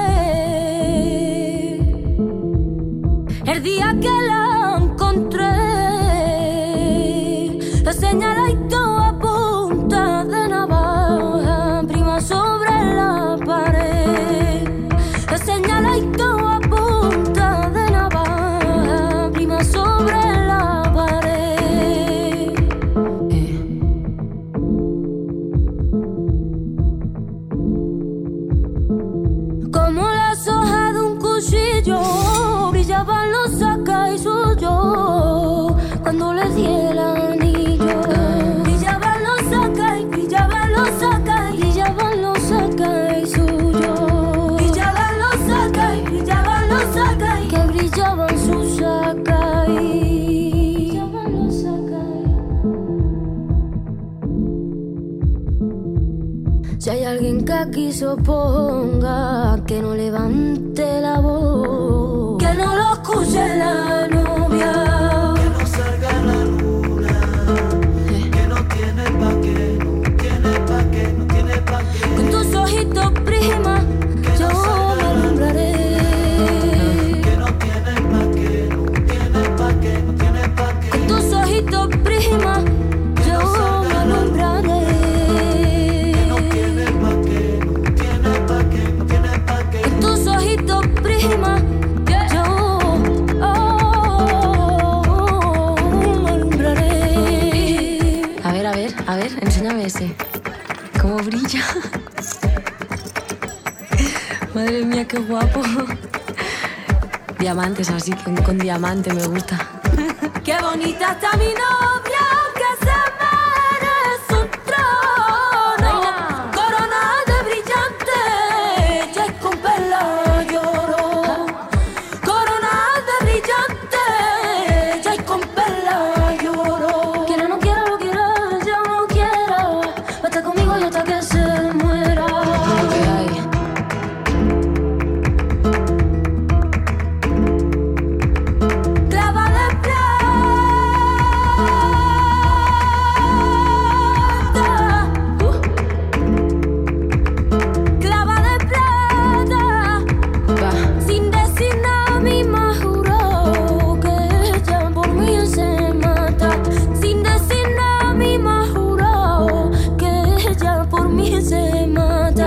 el día que la encontré, la señaladito a punta de navaja, prima sobre la pared, la señaladito a punta de navaja, prima sobre la pared. Como las hojas de un cuchillo brillaban los sacas y suyos cuando le di el anillo. Brillaban los sacas y brillaban los sacas y brillaban los sacas y suyos. Brillaban los sacas y brillaban los sacas y que brillaban sus sacas y brillaban los sacas. Si hay alguien que aquí se oponga, que no levante la voz, que no lo escuche la novia. A ver, enséñame ese. ¿Cómo brilla? Madre mía, qué guapo. Diamantes, así que con diamante me gusta. Qué bonita está mi novia, que se merece un trono. Corona de brillante, ya con perla lloro. Corona de brillante, ya con perla lloro. Quiera no quiera, lo quiera, ya no quiera. Va a estar conmigo y hasta que se muera. Lo que hay. Clava de clava de plata, sin decir nada misma juró que ella por mí se mata. Sin decir nada misma juró que ella por mí se mata.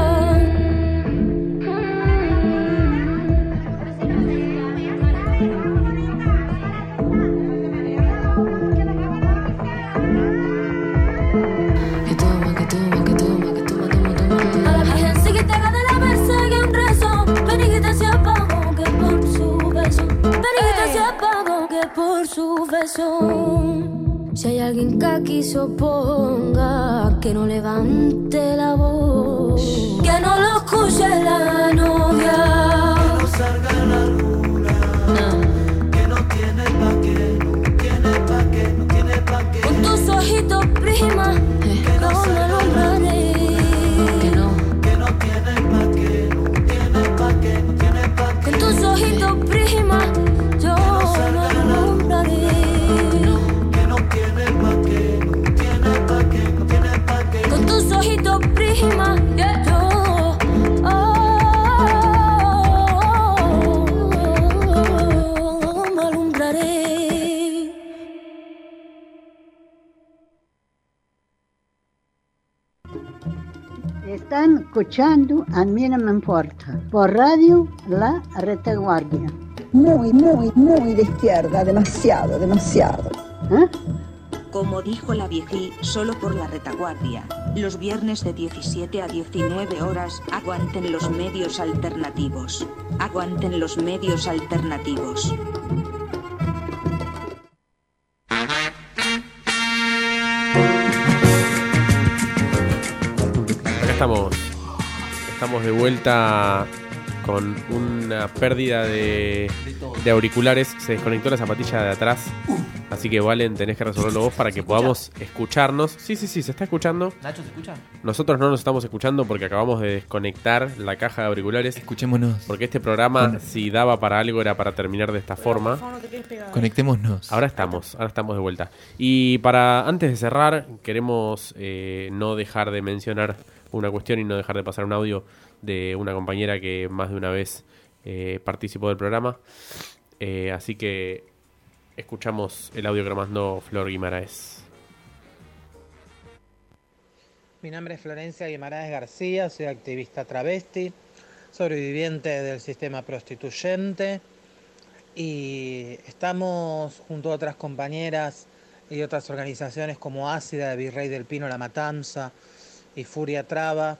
Que toma, que toma, que toma, que toma, toma, toma. A la Virgen sí que te haga de la persegue un rezo. Benigita se apagó que por su beso. Benigita se apagó que por su beso. Si hay alguien que aquí se oponga, que no levante la voz. Que no lo escuche la novia. Que no salga la luna. Que no tiene pa' qué, no tiene pa' qué, no tiene pa' qué. Con tus ojitos prima, no me alumbraré. Que no tiene pa' qué, no tiene pa' qué, no tiene pa' qué. Con tus ojitos prima, yo me alumbraré. Que no tiene pa' qué, no tiene pa' qué, no tiene pa' qué. Con tus ojitos prima, yo me alumbraré. Están escuchando A mí no me importa, por radio La Retaguardia. Muy, muy, muy de izquierda, demasiado, demasiado. Como dijo la viejí, solo por la retaguardia. Los viernes de 17 a 19 horas, aguanten los medios alternativos. Aguanten los medios alternativos. Estamos de vuelta con una pérdida de auriculares. Se desconectó la zapatilla de atrás. Así que, Valen, tenés que resolverlo vos para que podamos escucharnos. Sí, se está escuchando. ¿Nacho se escucha? Nosotros no nos estamos escuchando porque acabamos de desconectar la caja de auriculares. Escuchémonos. Porque este programa, si daba para algo, era para terminar de esta forma. Conectémonos. Ahora estamos de vuelta. Y antes de cerrar, queremos no dejar de mencionar una cuestión y no dejar de pasar un audio de una compañera que más de una vez participó del programa. Así que escuchamos el audio que nos mandó Flor Guimaraes. Mi nombre es Florencia Guimaraes García, soy activista travesti, sobreviviente del sistema prostituyente y estamos junto a otras compañeras y otras organizaciones como Ácida de Virrey del Pino La Matanza y Furia Traba,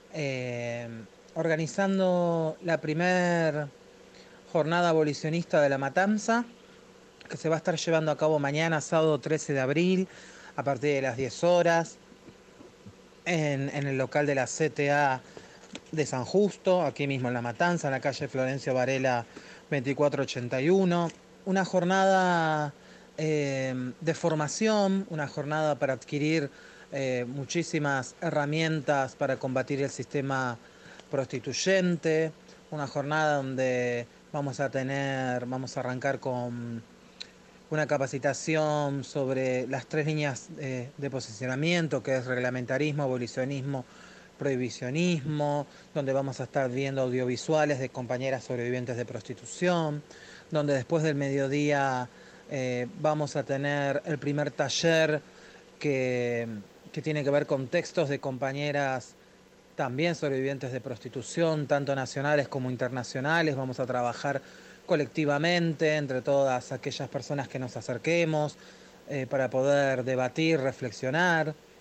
organizando la primer jornada abolicionista de La Matanza, que se va a estar llevando a cabo mañana, sábado 13 de abril, a partir de las 10 horas, en el local de la CTA de San Justo, aquí mismo en La Matanza, en la calle Florencio Varela 2481. Una jornada de formación, una jornada para adquirir muchísimas herramientas para combatir el sistema prostituyente, una jornada donde vamos a arrancar con una capacitación sobre las 3 líneas de posicionamiento, que es reglamentarismo, abolicionismo, prohibicionismo, donde vamos a estar viendo audiovisuales de compañeras sobrevivientes de prostitución, donde después del mediodía vamos a tener el primer taller que tiene que ver con textos de compañeras también sobrevivientes de prostitución, tanto nacionales como internacionales. Vamos a trabajar colectivamente entre todas aquellas personas que nos acerquemos para poder debatir, reflexionar.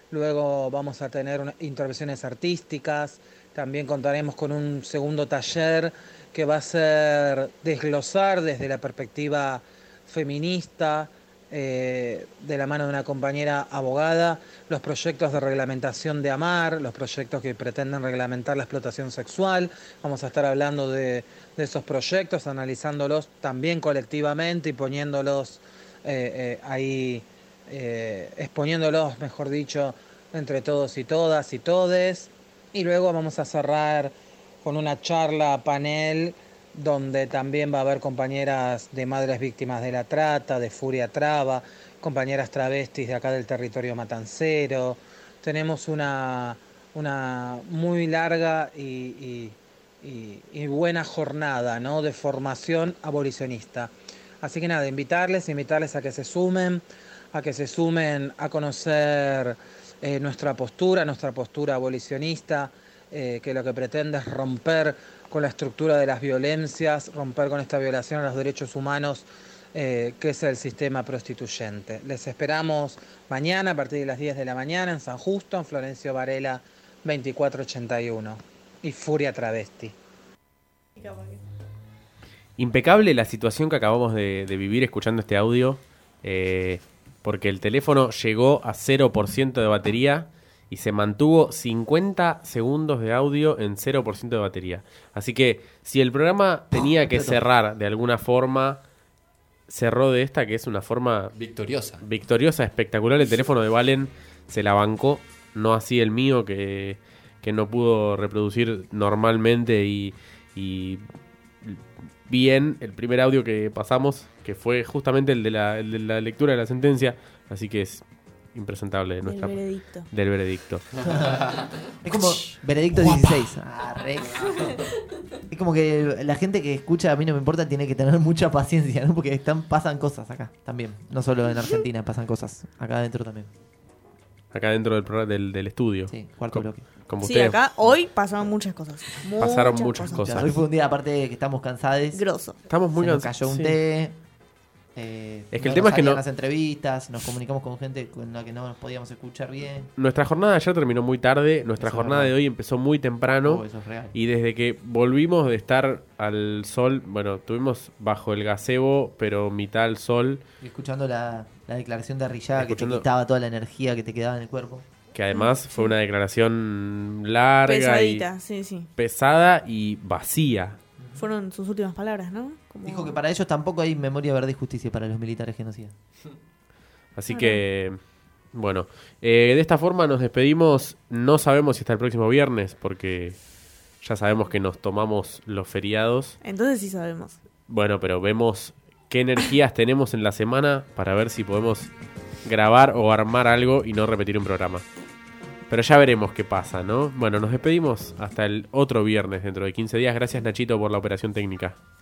Luego vamos a tener intervenciones artísticas. También contaremos con un segundo taller que va a ser desglosar desde la perspectiva feminista, de la mano de una compañera abogada, los proyectos de reglamentación de AMAR, los proyectos que pretenden reglamentar la explotación sexual. Vamos a estar hablando de esos proyectos, analizándolos también colectivamente y poniéndolos ahí, exponiéndolos, mejor dicho, entre todos y todas y todes. Y luego vamos a cerrar con una charla panel donde también va a haber compañeras de madres víctimas de la trata, de Furia Traba, compañeras travestis de acá del territorio matancero. Tenemos una muy larga y buena jornada, ¿no?, de formación abolicionista. Así que nada, invitarles a que se sumen a conocer nuestra postura abolicionista, que lo que pretende es romper con la estructura de las violencias, romper con esta violación a los derechos humanos que es el sistema prostituyente. Les esperamos mañana a partir de las 10 de la mañana en San Justo, en Florencio Varela 2481 y Furia Travesti. Impecable la situación que acabamos de vivir escuchando este audio, porque el teléfono llegó a 0% de batería y se mantuvo 50 segundos de audio en 0% de batería. Así que si el programa tenía que cerrar de alguna forma, cerró de esta, que es una forma victoriosa, espectacular. El teléfono de Valen se la bancó, no así el mío que no pudo reproducir normalmente y bien el primer audio que pasamos, que fue justamente el de la lectura de la sentencia. Así que es impresentable de nuestra del veredicto. Es como veredicto 16. Es como que la gente que escucha A mí no me importa tiene que tener mucha paciencia, ¿no? Porque pasan cosas acá también. No solo en Argentina, pasan cosas acá adentro también. Acá dentro del estudio. Sí, cuarto bloque. Como sí, ustedes. acá hoy pasaron muchas cosas. Pasaron muchas cosas. Hoy fue un día, aparte que estamos cansados. Grosso. Estamos muy cansados. Cayó un té. Es que el tema es que no. Las entrevistas, nos comunicamos con gente con la que no nos podíamos escuchar bien. Nuestra jornada de ayer terminó muy tarde. Nuestra jornada de hoy empezó muy temprano. Eso es real. Y desde que volvimos de estar al sol, bueno, estuvimos bajo el gazebo, pero mitad al sol. Y escuchando la declaración de Arrillaga, que te quitaba toda la energía que te quedaba en el cuerpo. Que además fue una declaración larga, pesadita, y sí. pesada y vacía. Fueron sus últimas palabras, ¿no? Dijo que para ellos tampoco hay memoria, verdad y justicia para los militares genocidas. Así que, bueno, de esta forma nos despedimos. No sabemos si hasta el próximo viernes, porque ya sabemos que nos tomamos los feriados. Entonces sí sabemos. Bueno, pero vemos qué energías tenemos en la semana para ver si podemos grabar o armar algo y no repetir un programa. Pero ya veremos qué pasa, ¿no? Bueno, nos despedimos hasta el otro viernes dentro de 15 días. Gracias, Nachito, por la operación técnica.